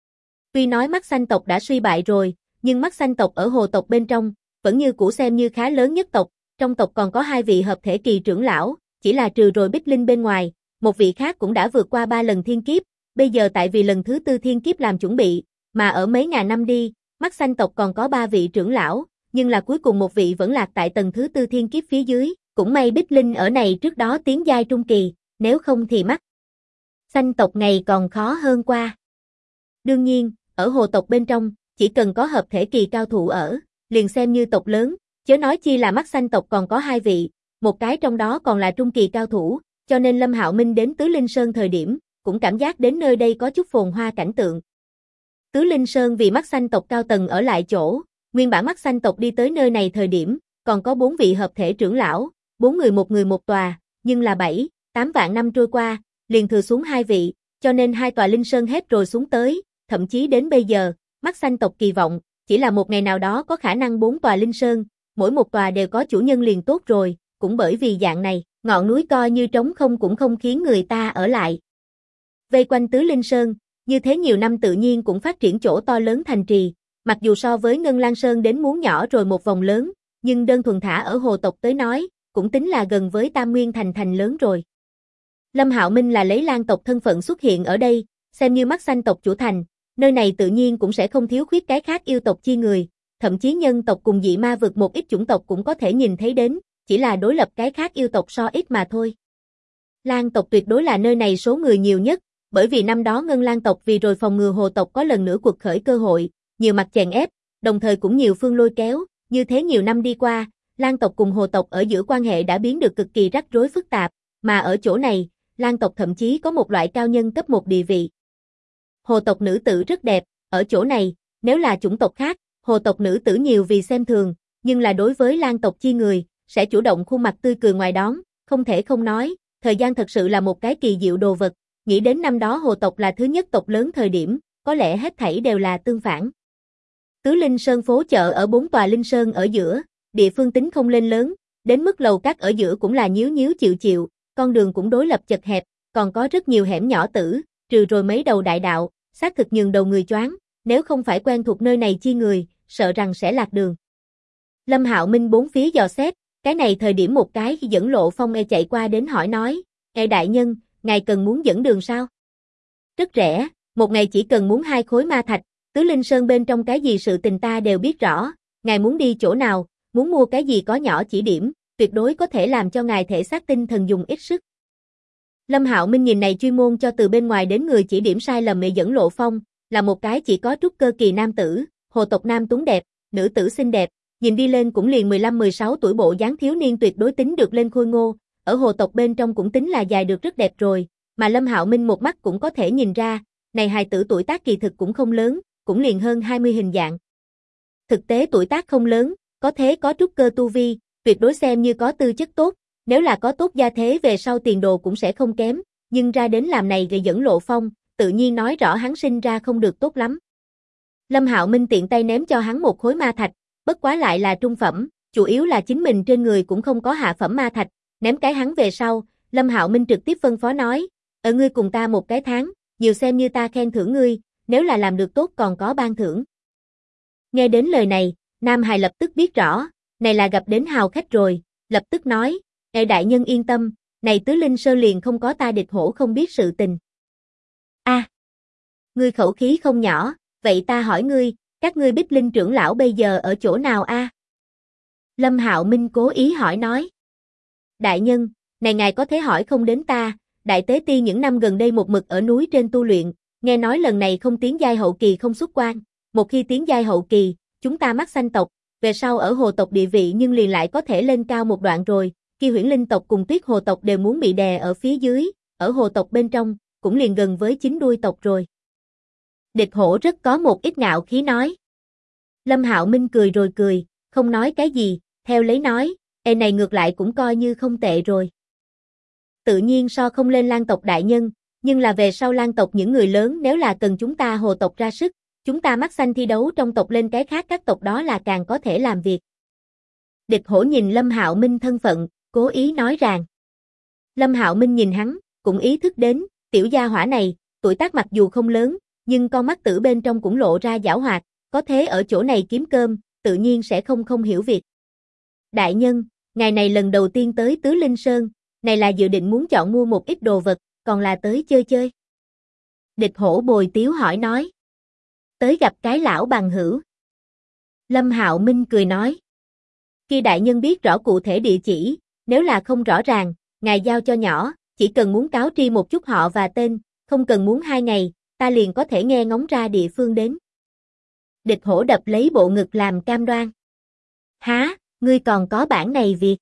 Tuy nói Mắt Xanh tộc đã suy bại rồi, nhưng Mắt Xanh tộc ở Hồ tộc bên trong, vẫn như cũ xem như khá lớn nhất tộc, trong tộc còn có 2 vị hợp thể kỳ trưởng lão, chỉ là trừ rồi Bích Linh bên ngoài, một vị khác cũng đã vượt qua 3 lần thiên kiếp, bây giờ tại vì lần thứ 4 thiên kiếp làm chuẩn bị, mà ở mấy ngàn năm đi, Mắt Xanh tộc còn có 3 vị trưởng lão, nhưng là cuối cùng một vị vẫn lạc tại tầng thứ 4 thiên kiếp phía dưới, cũng may Bích Linh ở này trước đó tiến giai trung kỳ, nếu không thì Mắt Xanh tộc ngày còn khó hơn qua. Đương nhiên, ở Hồ tộc bên trong, chỉ cần có hợp thể kỳ cao thủ ở, liền xem như tộc lớn, chớ nói chi là Mắt Xanh tộc còn có 2 vị, một cái trong đó còn là trung kỳ cao thủ, cho nên Lâm Hạo Minh đến Tứ Linh Sơn thời điểm, cũng cảm giác đến nơi đây có chút phồn hoa cảnh tượng. Tứ Linh Sơn vì Mắt Xanh tộc cao tầng ở lại chỗ, nguyên bản Mắt Xanh tộc đi tới nơi này thời điểm, còn có 4 vị hợp thể trưởng lão, 4 người một tòa, nhưng là 7-8 vạn năm trôi qua, liền thừa xuống 2 vị, cho nên 2 tòa Linh Sơn hết rồi xuống tới, thậm chí đến bây giờ, Mắt Xanh tộc kỳ vọng, chỉ là một ngày nào đó có khả năng 4 tòa Linh Sơn, mỗi một tòa đều có chủ nhân liền tốt rồi, cũng bởi vì dạng này, ngọn núi coi như trống không cũng không khiến người ta ở lại. Vây quanh Tứ Linh Sơn, như thế nhiều năm tự nhiên cũng phát triển chỗ to lớn thành trì, mặc dù so với Ngân Lang Sơn đến muốn nhỏ rồi một vòng lớn, nhưng đơn thuần thả ở Hồ tộc tới nói, cũng tính là gần với Tam Nguyên Thành thành lớn rồi. Lâm Hạo Minh là lấy Lang tộc thân phận xuất hiện ở đây, xem như Mắt Xanh tộc chủ thành, nơi này tự nhiên cũng sẽ không thiếu khuyết cái khác yêu tộc chi người, thậm chí nhân tộc cùng dị ma vực một ít chủng tộc cũng có thể nhìn thấy đến, chỉ là đối lập cái khác yêu tộc so ít mà thôi. Lang tộc tuyệt đối là nơi này số người nhiều nhất, bởi vì năm đó Ngân Lang tộc vì rồi phòng ngừa Hồ tộc có lần nữa quật khởi cơ hội, nhiều mặt chèn ép, đồng thời cũng nhiều phương lôi kéo, như thế nhiều năm đi qua, Lang tộc cùng Hồ tộc ở giữa quan hệ đã biến được cực kỳ rắc rối phức tạp, mà ở chỗ này, Lang tộc thậm chí có một loại cao nhân cấp 1 địa vị. Hồ tộc nữ tử rất đẹp, ở chỗ này, nếu là chủng tộc khác, Hồ tộc nữ tử nhiều vì xem thường, nhưng là đối với Lang tộc chi người, sẽ chủ động khuôn mặt tươi cười ngoài đón, không thể không nói, thời gian thật sự là một cái kỳ diệu đồ vật, nghĩ đến năm đó Hồ tộc là thứ nhất tộc lớn thời điểm, có lẽ hết thảy đều là tương phản. Tứ Linh Sơn phố chợ ở 4 tòa Linh Sơn ở giữa, địa phương tính không lên lớn, đến mức lầu các ở giữa cũng là nhíu nhíu chịu chịu, con đường cũng đối lập chật hẹp, còn có rất nhiều hẻm nhỏ tử, trừ rồi mấy đầu đại đạo, xác thực nhường đầu người choáng, nếu không phải quen thuộc nơi này chi người, sợ rằng sẽ lạc đường. Lâm Hạo Minh bốn phía dò xét, cái này thời điểm một cái dẫn lộ phong chạy qua đến hỏi nói, đại nhân, ngài cần muốn dẫn đường sao? Rất rẻ, một ngày chỉ cần muốn 2 khối ma thạch, Tứ Linh Sơn bên trong cái gì sự tình ta đều biết rõ, ngài muốn đi chỗ nào, muốn mua cái gì có nhỏ chỉ điểm, tuyệt đối có thể làm cho ngài thể xác tinh thần dùng ít sức. Lâm Hạo Minh nhìn này chuyên môn cho từ bên ngoài đến người chỉ điểm sai lầm mẹ dẫn lộ phong, là một cái chỉ có trúc cơ kỳ nam tử, Hồ tộc nam tuấn đẹp, nữ tử xinh đẹp, nhìn đi lên cũng liền 15-16 tuổi bộ dáng thiếu niên tuyệt đối tính được lên khôi ngô, ở Hồ tộc bên trong cũng tính là dài được rất đẹp rồi, mà Lâm Hạo Minh một mắt cũng có thể nhìn ra, này hài tử tuổi tác kỳ thực cũng không lớn, cũng liền hơn 20 hình dạng. Thực tế tuổi tác không lớn, có thế có trúc cơ tu vi, tuyệt đối xem như có tư chất tốt, nếu là có tốt gia thế về sau tiền đồ cũng sẽ không kém, nhưng ra đến làm này gây dẫn lộ phong, tự nhiên nói rõ hắn sinh ra không được tốt lắm. Lâm Hạo Minh tiện tay ném cho hắn 1 khối ma thạch, bất quá lại là trung phẩm, chủ yếu là chính mình trên người cũng không có hạ phẩm ma thạch, ném cái hắn về sau, Lâm Hạo Minh trực tiếp phân phó nói, ở ngươi cùng ta 1 cái tháng, nhiều xem như ta khen thưởng ngươi, nếu là làm được tốt còn có ban thưởng. Nghe đến lời này, Nam Hải lập tức biết rõ, này là gặp đến hào khách rồi, lập tức nói, đại nhân yên tâm, này Tứ Linh Sơn liền không có ta địch hổ không biết sự tình. Ngươi khẩu khí không nhỏ, vậy ta hỏi ngươi, các ngươi Bích Linh trưởng lão bây giờ ở chỗ nào Lâm Hạo Minh cố ý hỏi nói. Đại nhân, này ngài có thể hỏi không đến ta, đại tế ti những năm gần đây một mực ở núi trên tu luyện, nghe nói lần này không tiến giai hậu kỳ không xuất quan, một khi tiến giai hậu kỳ, chúng ta Mắt Xanh tộc, về sau ở hồ tộc địa vị nhưng liền lại có thể lên cao một đoạn rồi, khi Huyễn Linh tộc cùng Tuyết Hồ tộc đều muốn bị đè ở phía dưới, ở hồ tộc bên trong, cũng liền gần với chín đuôi tộc rồi. Địch Hổ rất có một ít ngạo khí nói. Lâm Hạo Minh cười rồi cười, không nói cái gì, theo lấy nói, này ngược lại cũng coi như không tệ rồi. Tự nhiên so không lên Lang tộc đại nhân, nhưng là về sau Lang tộc những người lớn nếu là cần chúng ta hồ tộc ra sức, chúng ta Mắt Xanh thi đấu trong tộc lên cái khác các tộc đó là càng có thể làm việc. Địch Hổ nhìn Lâm Hạo Minh thân phận, cố ý nói rằng. Lâm Hạo Minh nhìn hắn, cũng ý thức đến, tiểu gia hỏa này, tuổi tác mặc dù không lớn, nhưng con mắt tử bên trong cũng lộ ra giảo hoạt, có thế ở chỗ này kiếm cơm, tự nhiên sẽ không hiểu việc. Đại nhân, ngày này lần đầu tiên tới Tứ Linh Sơn, này là dự định muốn chọn mua một ít đồ vật, còn là tới chơi chơi. Địch Hổ bồi tiếu hỏi nói. Tới gặp cái lão bằng hữu. Lâm Hạo Minh cười nói. Khi đại nhân biết rõ cụ thể địa chỉ, nếu là không rõ ràng, ngài giao cho nhỏ, chỉ cần muốn cáo tri một chút họ và tên, không cần muốn 2 ngày, ta liền có thể nghe ngóng ra địa phương đến. Địch Hổ đập lấy bộ ngực làm cam đoan. Há, ngươi còn có bản này việc.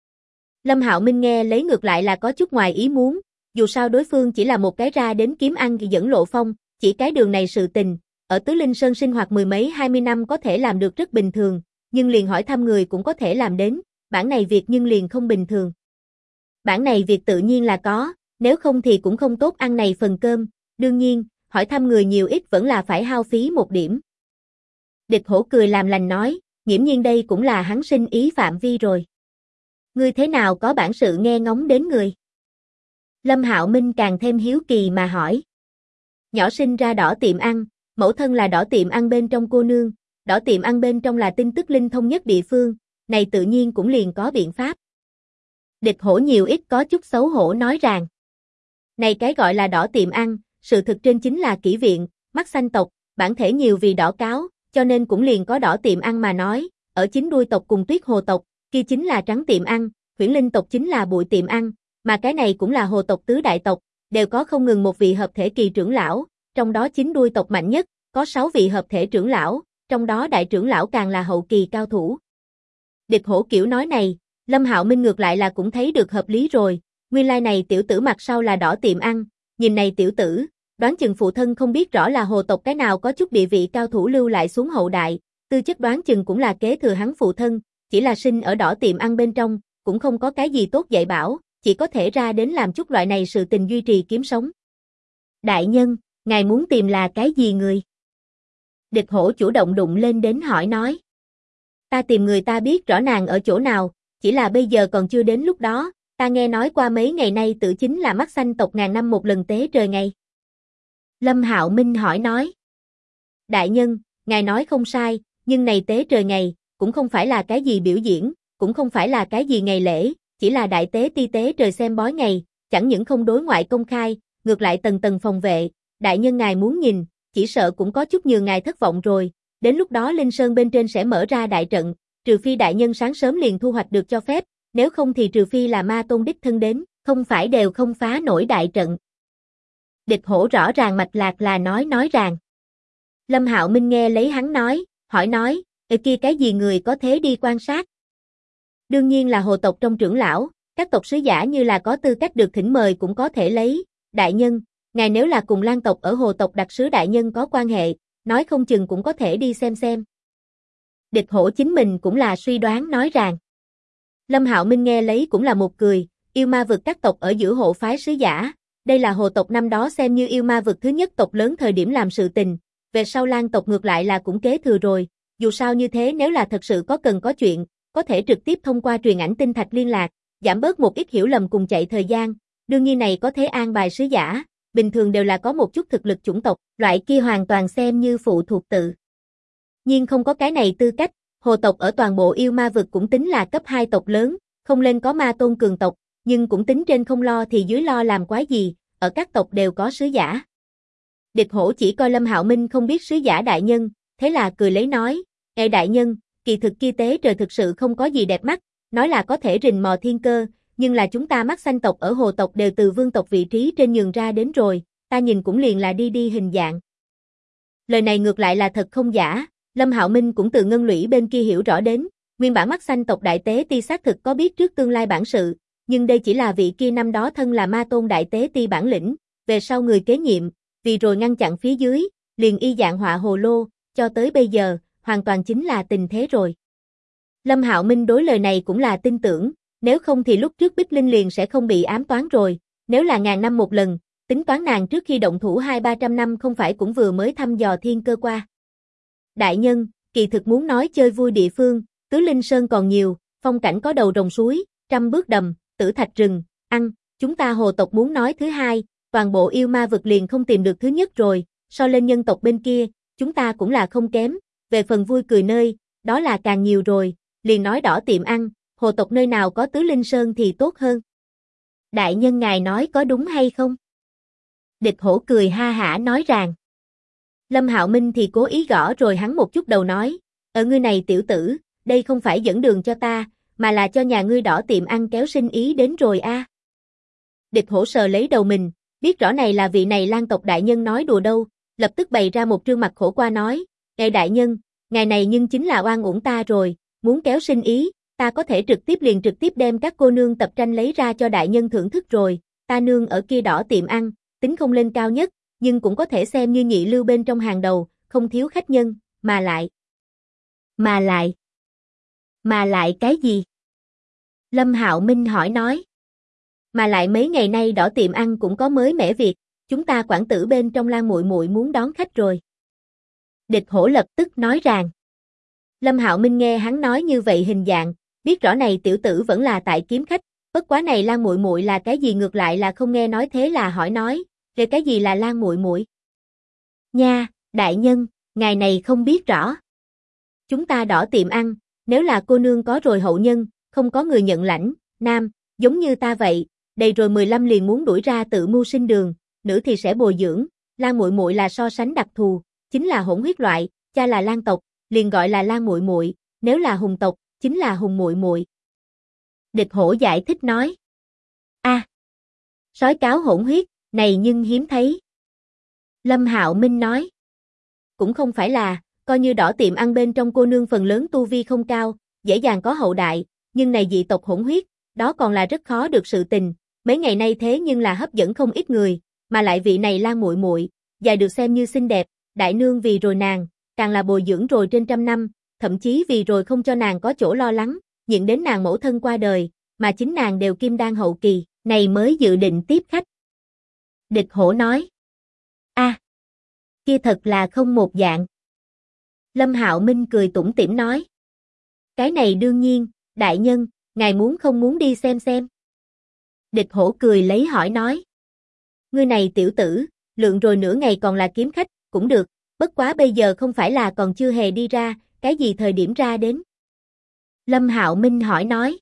Lâm Hạo Minh nghe lấy ngược lại là có chút ngoài ý muốn, dù sao đối phương chỉ là một cái ra đến kiếm ăn thì dẫn lộ phong, chỉ cái đường này sự tình, ở Tứ Linh Sơn sinh hoạt 10 mấy 20 năm có thể làm được rất bình thường, nhưng liền hỏi thăm người cũng có thể làm đến, bản này việc nhưng liền không bình thường. Bản này việc tự nhiên là có, nếu không thì cũng không tốt ăn này phần cơm, đương nhiên, hỏi thăm người nhiều ít vẫn là phải hao phí một điểm. Địch Hổ cười làm lành nói, nghiễm nhiên đây cũng là hắn sinh ý phạm vi rồi. Ngươi thế nào có bản sự nghe ngóng đến người? Lâm Hạo Minh càng thêm hiếu kỳ mà hỏi. Nhỏ sinh ra đỏ tiệm ăn, mẫu thân là đỏ tiệm ăn bên trong cô nương, đỏ tiệm ăn bên trong là tin tức linh thông nhất địa phương, này tự nhiên cũng liền có biện pháp. Địch Hổ nhiều ít có chút xấu hổ nói rằng. Này cái gọi là đỏ tiệm ăn, sự thực trên chính là kỹ viện, Mắt Xanh tộc, bản thể nhiều vì đỏ cáo, cho nên cũng liền có đỏ tiệm ăn mà nói, ở chín đuôi tộc cùng Tuyết Hồ tộc, kia chính là trắng tiệm ăn, Huyễn Linh tộc chính là bụi tiệm ăn, mà cái này cũng là hồ tộc tứ đại tộc, đều có không ngừng một vị hợp thể kỳ trưởng lão, trong đó chín đuôi tộc mạnh nhất, có 6 vị hợp thể trưởng lão, trong đó đại trưởng lão càng là hậu kỳ cao thủ. Địch Hổ kiểu nói này, Lâm Hạo Minh ngược lại là cũng thấy được hợp lý rồi, nguyên lai này tiểu tử mặt sau là đỏ tiệm ăn, nhìn này tiểu tử, đoán chừng phụ thân không biết rõ là hồ tộc cái nào có chút địa vị cao thủ lưu lại xuống hậu đại, tư chất đoán chừng cũng là kế thừa hắn phụ thân, chỉ là sinh ở đỏ tiệm ăn bên trong, cũng không có cái gì tốt dạy bảo, chỉ có thể ra đến làm chút loại này sự tình duy trì kiếm sống. Đại nhân, ngài muốn tìm là cái gì người? Địch Hổ chủ động đụng lên đến hỏi nói. Ta tìm người ta biết rõ nàng ở chỗ nào, chỉ là bây giờ còn chưa đến lúc đó, ta nghe nói qua mấy ngày nay tự chính là Mắt Xanh tộc ngàn năm một lần tế trời ngày. Lâm Hạo Minh hỏi nói. Đại nhân, ngài nói không sai, nhưng này tế trời ngày, cũng không phải là cái gì biểu diễn, cũng không phải là cái gì ngày lễ, chỉ là đại tế ti tế trời xem bói ngày, chẳng những không đối ngoại công khai, ngược lại tầng tầng phòng vệ, đại nhân ngài muốn nhìn, chỉ sợ cũng có chút nhường ngài thất vọng rồi, đến lúc đó Linh Sơn bên trên sẽ mở ra đại trận, trừ phi đại nhân sáng sớm liền thu hoạch được cho phép, nếu không thì trừ phi là ma tôn đích thân đến, không phải đều không phá nổi đại trận. Địch Hổ rõ ràng mạch lạc là nói ràng. Lâm Hạo Minh nghe lấy hắn nói, hỏi nói, kia cái gì người có thế đi quan sát? Đương nhiên là hồ tộc trong trưởng lão, các tộc sứ giả như là có tư cách được thỉnh mời cũng có thể lấy, đại nhân, ngài nếu là cùng Lang tộc ở hồ tộc đặc sứ đại nhân có quan hệ, nói không chừng cũng có thể đi xem. Địch Hổ chính mình cũng là suy đoán nói rằng. Lâm Hạo Minh nghe lấy cũng là một cười, yêu ma vực các tộc ở giữa hộ phái sứ giả, đây là hồ tộc năm đó xem như yêu ma vực thứ nhất tộc lớn thời điểm làm sự tình, về sau Lang tộc ngược lại là cũng kế thừa rồi, dù sao như thế nếu là thật sự có cần có chuyện, có thể trực tiếp thông qua truyền ảnh tinh thạch liên lạc, giảm bớt một ít hiểu lầm cùng chạy thời gian, đương nhiên này có thể an bài sứ giả, bình thường đều là có một chút thực lực chủng tộc, loại kia hoàn toàn xem như phụ thuộc tự. Nhưng không có cái này tư cách, hồ tộc ở toàn bộ yêu ma vực cũng tính là cấp 2 tộc lớn, không lên có ma tôn cường tộc, nhưng cũng tính trên không lo thì dưới lo làm quái gì, ở các tộc đều có sứ giả. Địch Hổ chỉ coi Lâm Hạo Minh không biết sứ giả đại nhân, thế là cười lấy nói, đại nhân, kỳ thực kia tế trời thực sự không có gì đẹp mắt, nói là có thể rình mò thiên cơ, nhưng là chúng ta Mắt Xanh tộc ở hồ tộc đều từ vương tộc vị trí trên nhường ra đến rồi, ta nhìn cũng liền là đi đi hình dạng. Lời này ngược lại là thật không giả, Lâm Hạo Minh cũng từ Ngân Lũy bên kia hiểu rõ đến, nguyên bản Mắt Xanh tộc đại tế ti xác thực có biết trước tương lai bản sự, nhưng đây chỉ là vị kia năm đó thân là Ma Tôn đại tế ti bản lĩnh, về sau người kế nhiệm, vì rồi ngăn chặn phía dưới, liền y dạng họa hồ lô, cho tới bây giờ, hoàn toàn chính là tình thế rồi. Lâm Hạo Minh đối lời này cũng là tin tưởng, nếu không thì lúc trước Bích Linh liền sẽ không bị ám toán rồi, nếu là ngàn năm một lần, tính toán nàng trước khi động thủ 200-300 năm không phải cũng vừa mới thăm dò thiên cơ qua. Đại nhân, kỳ thực muốn nói chơi vui địa phương, Tứ Linh Sơn còn nhiều, phong cảnh có đầu rồng suối, trăm bước đầm, tử thạch rừng, ăn, chúng ta hồ tộc muốn nói thứ hai, toàn bộ yêu ma vực liền không tìm được thứ nhất rồi, so lên nhân tộc bên kia, chúng ta cũng là không kém, về phần vui cười nơi, đó là càng nhiều rồi, liền nói đỏ tiệm ăn, hồ tộc nơi nào có Tứ Linh Sơn thì tốt hơn. Đại nhân ngài nói có đúng hay không? Địch Hổ cười ha hả nói rằng. Lâm Hạo Minh thì cố ý gõ rồi hắn một chút đầu nói, ở ngươi này tiểu tử, đây không phải dẫn đường cho ta, mà là cho nhà ngươi đỏ tiệm ăn kéo sinh ý đến rồi a. Địch Hổ sờ lấy đầu mình, biết rõ này là vị này Lan tộc đại nhân nói đùa đâu, lập tức bày ra một trương mặt khổ qua nói, ngài đại nhân, ngài này nhưng chính là oan uổng ta rồi, muốn kéo sinh ý, ta có thể trực tiếp đem các cô nương tập tranh lấy ra cho đại nhân thưởng thức rồi, ta nương ở kia đỏ tiệm ăn, tính không lên cao nhất, nhưng cũng có thể xem như nhị lưu bên trong hàng đầu, không thiếu khách nhân, mà lại cái gì? Lâm Hạo Minh hỏi nói. Mà lại mấy ngày nay đỏ tiệm ăn cũng có mới mẻ việc, chúng ta quản tử bên trong Lan muội muội muốn đón khách rồi. Địch Hổ lập tức nói rằng. Lâm Hạo Minh nghe hắn nói như vậy hình dạng, biết rõ này tiểu tử vẫn là tại kiếm khách, bất quá này Lan muội muội là cái gì ngược lại là không nghe nói thế là hỏi nói, về cái gì là Lan muội muội? Nha, đại nhân, ngài này không biết rõ. Chúng ta đỏ tiệm ăn, nếu là cô nương có rồi hậu nhân, không có người nhận lãnh, nam, giống như ta vậy, đầy rồi 15 liền muốn đuổi ra tự mưu sinh đường, nữ thì sẽ bồi dưỡng, Lan muội muội là so sánh đặc thù, chính là hỗn huyết loại, cha là Lan tộc, liền gọi là Lan muội muội, nếu là hùng tộc, chính là hùng muội muội. Địch Hổ giải thích nói. A, sói cáo hỗn huyết, này nhưng hiếm thấy. Lâm Hạo Minh nói. Cũng không phải là, coi như đỏ tiệm ăn bên trong cô nương phần lớn tu vi không cao, dễ dàng có hậu đại, nhưng này dị tộc hỗn huyết, đó còn là rất khó được sự tình, mấy ngày nay thế nhưng là hấp dẫn không ít người, mà lại vị này Lan muội muội, dài được xem như xinh đẹp, đại nương vì rồi nàng, càng là bồi dưỡng rồi trên trăm năm, thậm chí vì rồi không cho nàng có chỗ lo lắng, nhận đến nàng mẫu thân qua đời, mà chính nàng đều kim đan hậu kỳ, này mới dự định tiếp khách. Địch Hổ nói. A, kia thật là không một dạng. Lâm Hạo Minh cười tủm tỉm nói. Cái này đương nhiên, đại nhân, ngài muốn không muốn đi xem xem. Địch Hổ cười lấy hỏi nói. Ngươi này tiểu tử, lượng rồi nửa ngày còn là kiếm khách, cũng được, bất quá bây giờ không phải là còn chưa hề đi ra, cái gì thời điểm ra đến. Lâm Hạo Minh hỏi nói.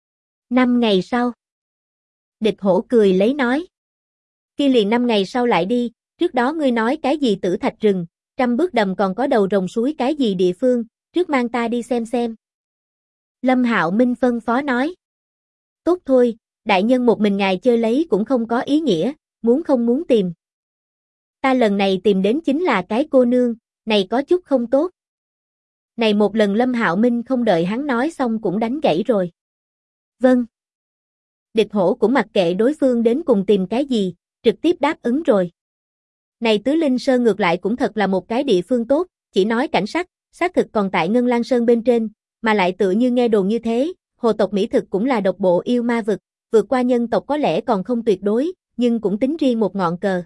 5 ngày sau. Địch Hổ cười lấy nói. Kia liền 5 ngày sau lại đi, trước đó ngươi nói cái gì tử thạch rừng, trăm bước đầm còn có đầu rồng suối cái gì địa phương, trước mang ta đi xem. Lâm Hạo Minh phân phó nói. Tốt thôi, đại nhân một mình ngài chơi lấy cũng không có ý nghĩa, muốn không muốn tìm. Ta lần này tìm đến chính là cái cô nương, này có chút không tốt. Này một lần Lâm Hạo Minh không đợi hắn nói xong cũng đánh gãy rồi. Vâng. Địch Hổ cũng mặc kệ đối phương đến cùng tìm cái gì, trực tiếp đáp ứng rồi. Này Tứ Linh Sơn ngược lại cũng thật là một cái địa phương tốt, chỉ nói cảnh sắc, xác thực còn tại Ngân Lan Sơn bên trên, mà lại tựa như nghe đồn như thế, hồ tộc mỹ thực cũng là độc bộ yêu ma vực, vượt qua nhân tộc có lẽ còn không tuyệt đối, nhưng cũng tính riêng một ngọn cờ.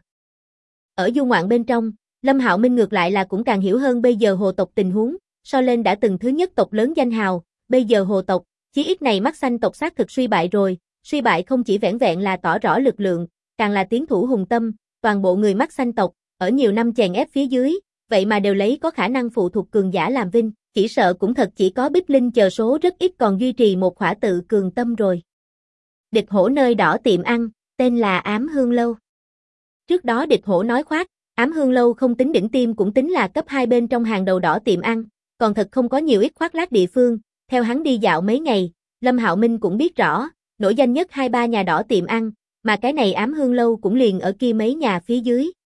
Ở du ngoạn bên trong, Lâm Hạo Minh ngược lại là cũng càng hiểu hơn bây giờ hồ tộc tình huống, so lên đã từng thứ nhất tộc lớn danh hào, bây giờ hồ tộc, chí ít này Mắt Xanh tộc xác thực suy bại rồi, suy bại không chỉ vẻn vẹn là tỏ rõ lực lượng, càng là tiến thủ hùng tâm, toàn bộ người Mắt Xanh tộc, ở nhiều năm chèn ép phía dưới, vậy mà đều lấy có khả năng phụ thuộc cường giả làm vinh, chỉ sợ cũng thật chỉ có Bích Linh chờ số rất ít còn duy trì một khỏa tự cường tâm rồi. Địch Hổ nơi đỏ tiệm ăn, tên là Ám Hương Lâu. Trước đó Địch Hổ nói khoác, Ám Hương Lâu không tính đỉnh tiêm cũng tính là cấp 2 bên trong hàng đầu đỏ tiệm ăn, còn thật không có nhiều ít khoác lác địa phương, theo hắn đi dạo mấy ngày, Lâm Hạo Minh cũng biết rõ, nổi danh nhất 2-3 nhà đỏ tiệm ăn, mà cái này Ám Hương Lâu cũng liền ở kia mấy nhà phía dưới.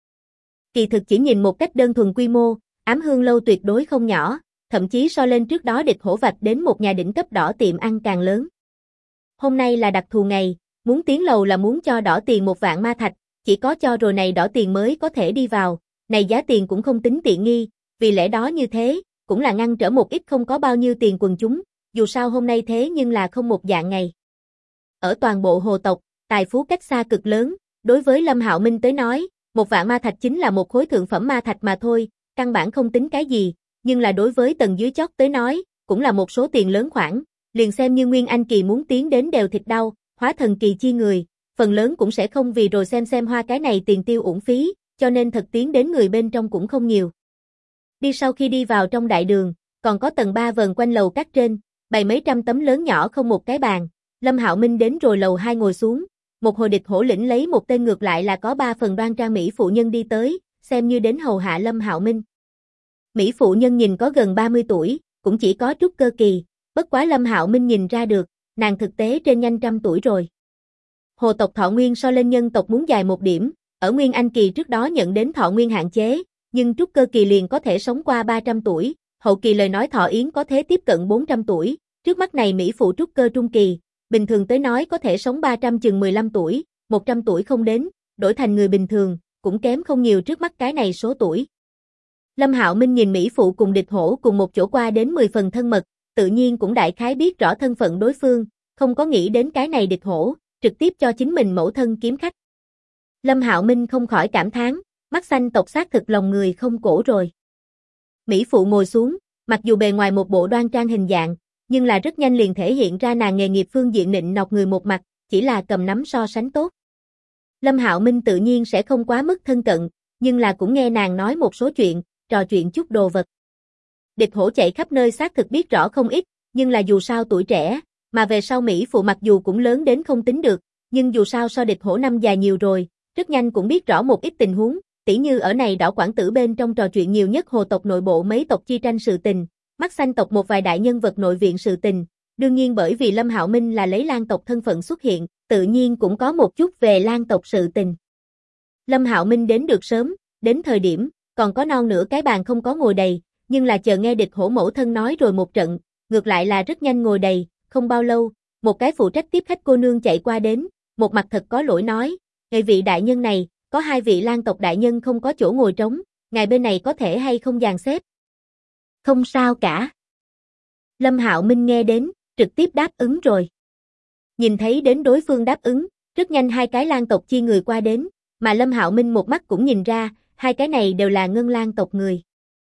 Kỳ thực chỉ nhìn một cách đơn thuần quy mô, Ám Hương Lâu tuyệt đối không nhỏ, thậm chí so lên trước đó địch hổ vạch đến một nhà đỉnh cấp đỏ tiệm ăn càng lớn. Hôm nay là đặc thù ngày, muốn tiến lầu là muốn cho đỏ tiền 1 vạn ma thạch, chỉ có cho rồi này đỏ tiền mới có thể đi vào, này giá tiền cũng không tính tiện nghi, vì lẽ đó như thế, cũng là ngăn trở một ít không có bao nhiêu tiền quần chúng, dù sao hôm nay thế nhưng là không một dạng ngày. Ở toàn bộ hồ tộc, tài phú cách xa cực lớn, đối với Lâm Hạo Minh tới nói, 1 vạn ma thạch chính là một khối thượng phẩm ma thạch mà thôi, căn bản không tính cái gì, nhưng là đối với tầng dưới chót tới nói, cũng là một số tiền lớn khoản, liền xem như Nguyên Anh kỳ muốn tiến đến đều thịt đau, hóa thần kỳ chi người, phần lớn cũng sẽ không vì rồi xem hoa cái này tiền tiêu uổng phí, cho nên thật tiến đến người bên trong cũng không nhiều. Sau khi đi vào trong đại đường, còn có tầng 3 vần quanh lầu các trên, bày mấy trăm tấm lớn nhỏ không một cái bàn, Lâm Hạo Minh đến rồi lầu 2 ngồi xuống, một hồi địch hổ lĩnh lấy một tên ngược lại là có 3 phần đoan trang mỹ phụ nhân đi tới, xem như đến hầu hạ Lâm Hạo Minh. Mỹ phụ nhân nhìn có gần 30 tuổi, cũng chỉ có trúc cơ kỳ, bất quá Lâm Hạo Minh nhìn ra được, nàng thực tế trên nhanh 100 tuổi rồi. Hồ tộc thọ nguyên so lên nhân tộc muốn dài một điểm, ở Nguyên Anh kỳ trước đó nhận đến thọ nguyên hạn chế, nhưng trúc cơ kỳ liền có thể sống qua 300 tuổi, hậu kỳ lời nói thọ yến có thể tiếp cận 400 tuổi, trước mắt này mỹ phụ trúc cơ trung kỳ, bình thường tới nói có thể sống 300 chừng 15 tuổi, 100 tuổi không đến, đổi thành người bình thường, cũng kém không nhiều trước mắt cái này số tuổi. Lâm Hạo Minh nhìn mỹ phụ cùng địch hổ cùng một chỗ qua đến 10 phần thân mật, tự nhiên cũng đại khái biết rõ thân phận đối phương, không có nghĩ đến cái này địch hổ, trực tiếp cho chính mình mẫu thân kiếm khách. Lâm Hạo Minh không khỏi cảm thán, mắt xanh tộc xác thực lòng người không cổ rồi. Mỹ phụ ngồi xuống, mặc dù bề ngoài một bộ đoan trang hình dạng, nhưng là rất nhanh liền thể hiện ra nàng nghề nghiệp phương diện nịnh nọt người một mặt, chỉ là cầm nắm so sánh tốt. Lâm Hạo Minh tự nhiên sẽ không quá mức thân cận, nhưng là cũng nghe nàng nói một số chuyện, trò chuyện chút đồ vật. Địch hổ chạy khắp nơi xác thực biết rõ không ít, nhưng là dù sao tuổi trẻ, mà về sau Mỹ phụ mặc dù cũng lớn đến không tính được, nhưng dù sao so địch hổ năm già nhiều rồi, rất nhanh cũng biết rõ một ít tình huống, tỉ như ở này đảo quảng tử bên trong trò chuyện nhiều nhất hồ tộc nội bộ mấy tộc chi tranh sự tình, mắt xanh tộc một vài đại nhân vật nội viện sự tình, đương nhiên bởi vì Lâm Hạo Minh là lấy Lan tộc thân phận xuất hiện, tự nhiên cũng có một chút về Lan tộc sự tình. Lâm Hạo Minh đến được sớm, đến thời điểm, còn có non nửa cái bàn không có ngồi đầy, nhưng là chờ nghe địch hổ mẫu thân nói rồi một trận, ngược lại là rất nhanh ngồi đầy, không bao lâu, một cái phụ trách tiếp khách cô nương chạy qua đến, một mặt thật có lỗi nói, ngài vị đại nhân này, có 2 vị Lan tộc đại nhân không có chỗ ngồi trống, ngài bên này có thể hay không dàn xếp? Không sao cả. Lâm Hạo Minh nghe đến, trực tiếp đáp ứng rồi. Nhìn thấy đến đối phương đáp ứng, rất nhanh 2 cái Lan tộc chi người qua đến, mà Lâm Hạo Minh một mắt cũng nhìn ra, 2 cái này đều là Ngân Lan tộc người.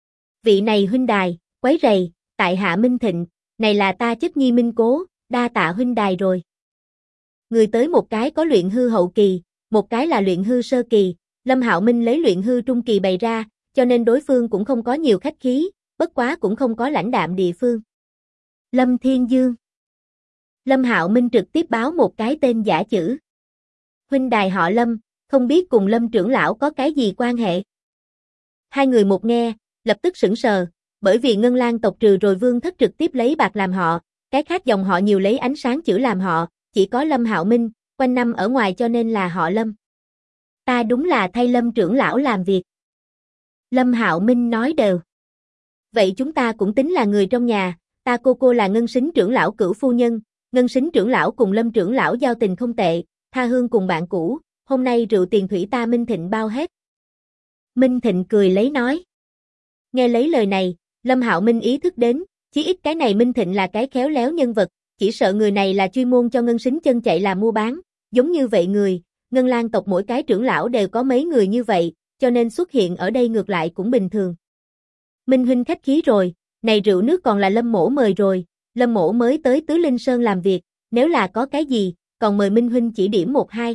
Vị này huynh đài, quấy rầy, tại hạ Minh Thịnh, này là ta chất nhi Minh Cố, đa tạ huynh đài rồi. Người tới một cái có luyện hư hậu kỳ, một cái là luyện hư sơ kỳ, Lâm Hạo Minh lấy luyện hư trung kỳ bày ra, cho nên đối phương cũng không có nhiều khách khí, bất quá cũng không có lãnh đạm địa phương. Lâm Thiên Dương. Lâm Hạo Minh trực tiếp báo một cái tên giả chữ. Huynh đài họ Lâm, không biết cùng Lâm trưởng lão có cái gì quan hệ? 2 người một nghe, lập tức sững sờ, bởi vì Ngân Lan tộc trừ rồi Vương Thất trực tiếp lấy bạc làm họ, cái khác dòng họ nhiều lấy ánh sáng chữ làm họ, chỉ có Lâm Hạo Minh, quanh năm ở ngoài cho nên là họ Lâm. Ta đúng là thay Lâm trưởng lão làm việc. Lâm Hạo Minh nói đều. Vậy chúng ta cũng tính là người trong nhà, ta cô là Ngân Sính trưởng lão cửu phu nhân, Ngân Sính trưởng lão cùng Lâm trưởng lão giao tình không tệ, tha hương cùng bạn cũ, hôm nay rượu tiền thủy ta Minh Thịnh bao hết. Minh Thịnh cười lấy nói. Nghe lấy lời này, Lâm Hạo Minh ý thức đến, chí ít cái này Minh Thịnh là cái khéo léo nhân vật, chỉ sợ người này là chuyên môn cho Ngân Sính chân chạy làm mua bán, giống như vậy người, Ngân Lan tộc mỗi cái trưởng lão đều có mấy người như vậy, cho nên xuất hiện ở đây ngược lại cũng bình thường. Minh huynh khách khí rồi, này rượu nước còn là Lâm mỗ mời rồi, Lâm mỗ mới tới Tứ Linh Sơn làm việc, nếu là có cái gì, còn mời Minh huynh chỉ điểm 1-2.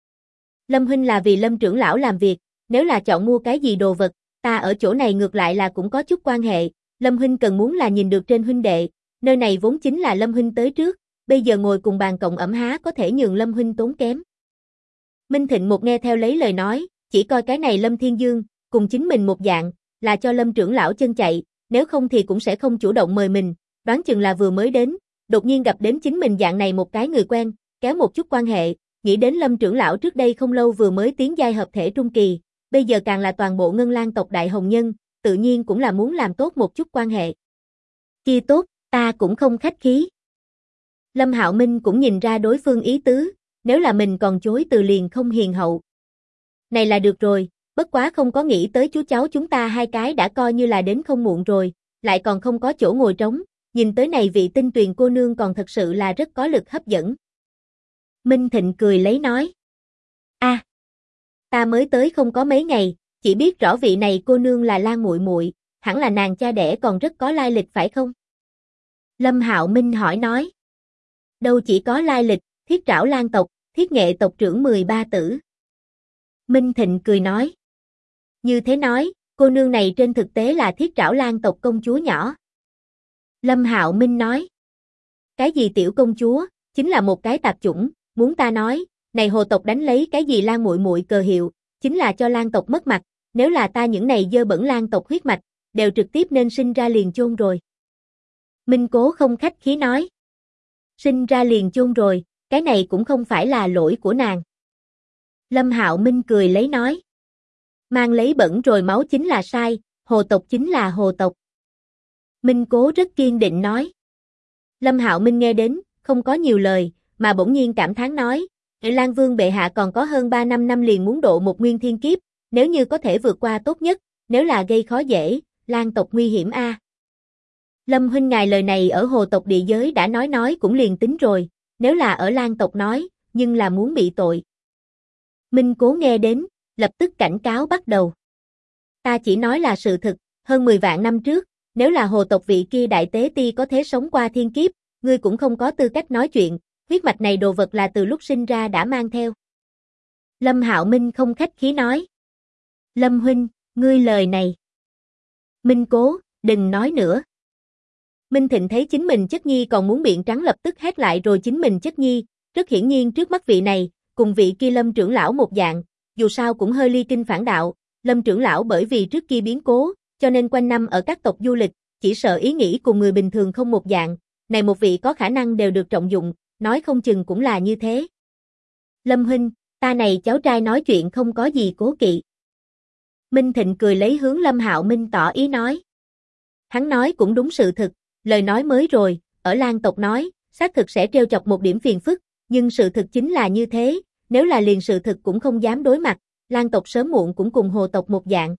Lâm huynh là vì Lâm trưởng lão làm việc, nếu là chọn mua cái gì đồ vật, ta ở chỗ này ngược lại là cũng có chút quan hệ, Lâm huynh cần muốn là nhìn được trên huynh đệ, nơi này vốn chính là Lâm huynh tới trước, bây giờ ngồi cùng bàn cộng ẩm há có thể nhường Lâm huynh tốn kém. Minh Thịnh một nghe theo lấy lời nói, chỉ coi cái này Lâm Thiên Dương, cùng chính mình một dạng, là cho Lâm trưởng lão chân chạy, nếu không thì cũng sẽ không chủ động mời mình, đoán chừng là vừa mới đến, đột nhiên gặp đến chính mình dạng này một cái người quen, kéo một chút quan hệ, nghĩ đến Lâm trưởng lão trước đây không lâu vừa mới tiến giai hợp thể trung kỳ, bây giờ càng là toàn bộ Ngân Lang tộc đại hồng nhân, tự nhiên cũng là muốn làm tốt một chút quan hệ. Kia tốt, ta cũng không khách khí. Lâm Hạo Minh cũng nhìn ra đối phương ý tứ, nếu là mình còn chối từ liền không hiền hậu. Này là được rồi, bất quá không có nghĩ tới chú cháu chúng ta hai cái đã coi như là đến không muộn rồi, lại còn không có chỗ ngồi trống, nhìn tới này vị Tinh Tuyền cô nương còn thật sự là rất có lực hấp dẫn. Minh Thịnh cười lấy nói. Ta mới tới không có mấy ngày, chỉ biết rõ vị này cô nương là Lan muội muội, hẳn là nàng cha đẻ còn rất có lai lịch phải không? Lâm Hạo Minh hỏi nói. Đâu chỉ có lai lịch, Thiết Trảo Lan tộc, Thiết Nghệ tộc trưởng 13 tử. Minh Thịnh cười nói. Như thế nói, cô nương này trên thực tế là Thiết Trảo Lan tộc công chúa nhỏ. Lâm Hạo Minh nói. Cái gì tiểu công chúa, chính là một cái tạp chủng, muốn ta nói, này hồ tộc đánh lấy cái gì Lan muội muội cờ hiệu, chính là cho Lan tộc mất mặt, nếu là ta những này dơ bẩn Lan tộc huyết mạch, đều trực tiếp nên sinh ra liền chôn rồi. Minh Cố không khách khí nói. Sinh ra liền chôn rồi, cái này cũng không phải là lỗi của nàng. Lâm Hạo Minh cười lấy nói. Mang lấy bẩn rồi máu chính là sai, hồ tộc chính là hồ tộc. Minh Cố rất kiên định nói. Lâm Hạo Minh nghe đến, không có nhiều lời, mà bỗng nhiên cảm thán nói. Lan Vương bệ hạ còn có hơn 3-5 năm liền muốn độ một nguyên thiên kiếp, nếu như có thể vượt qua tốt nhất, nếu là gây khó dễ, Lan tộc nguy hiểm a. Lâm huynh ngài lời này ở hồ tộc địa giới đã nói cũng liền tính rồi, nếu là ở Lan tộc nói, nhưng là muốn bị tội. Minh Cố nghe đến, lập tức cảnh cáo bắt đầu. Ta chỉ nói là sự thực, hơn 10 vạn năm trước, nếu là hồ tộc vị kia đại tế ti có thể sống qua thiên kiếp, ngươi cũng không có tư cách nói chuyện, huyết mạch này đồ vật là từ lúc sinh ra đã mang theo. Lâm Hạo Minh không khách khí nói. Lâm huynh, ngươi lời này. Minh Cố, đừng nói nữa. Minh Thịnh thấy chính mình chất nhi còn muốn biện trắng lập tức hét lại rồi chính mình chất nhi, rất hiển nhiên trước mắt vị này, cùng vị kia Lâm trưởng lão một dạng, dù sao cũng hơi ly kinh phản đạo, Lâm trưởng lão bởi vì trước kia biến cố, cho nên quanh năm ở các tộc du lịch, chỉ sợ ý nghĩ cùng người bình thường không một dạng, này một vị có khả năng đều được trọng dụng, nói không chừng cũng là như thế. Lâm huynh, ta này cháu trai nói chuyện không có gì cố kỵ. Minh Thịnh cười lấy hướng Lâm Hạo Minh tỏ ý nói. Hắn nói cũng đúng sự thực, lời nói mới rồi, ở Lan tộc nói, xác thực sẽ trêu chọc một điểm phiền phức, nhưng sự thực chính là như thế, nếu là liền sự thực cũng không dám đối mặt, Lan tộc sớm muộn cũng cùng hồ tộc một dạng.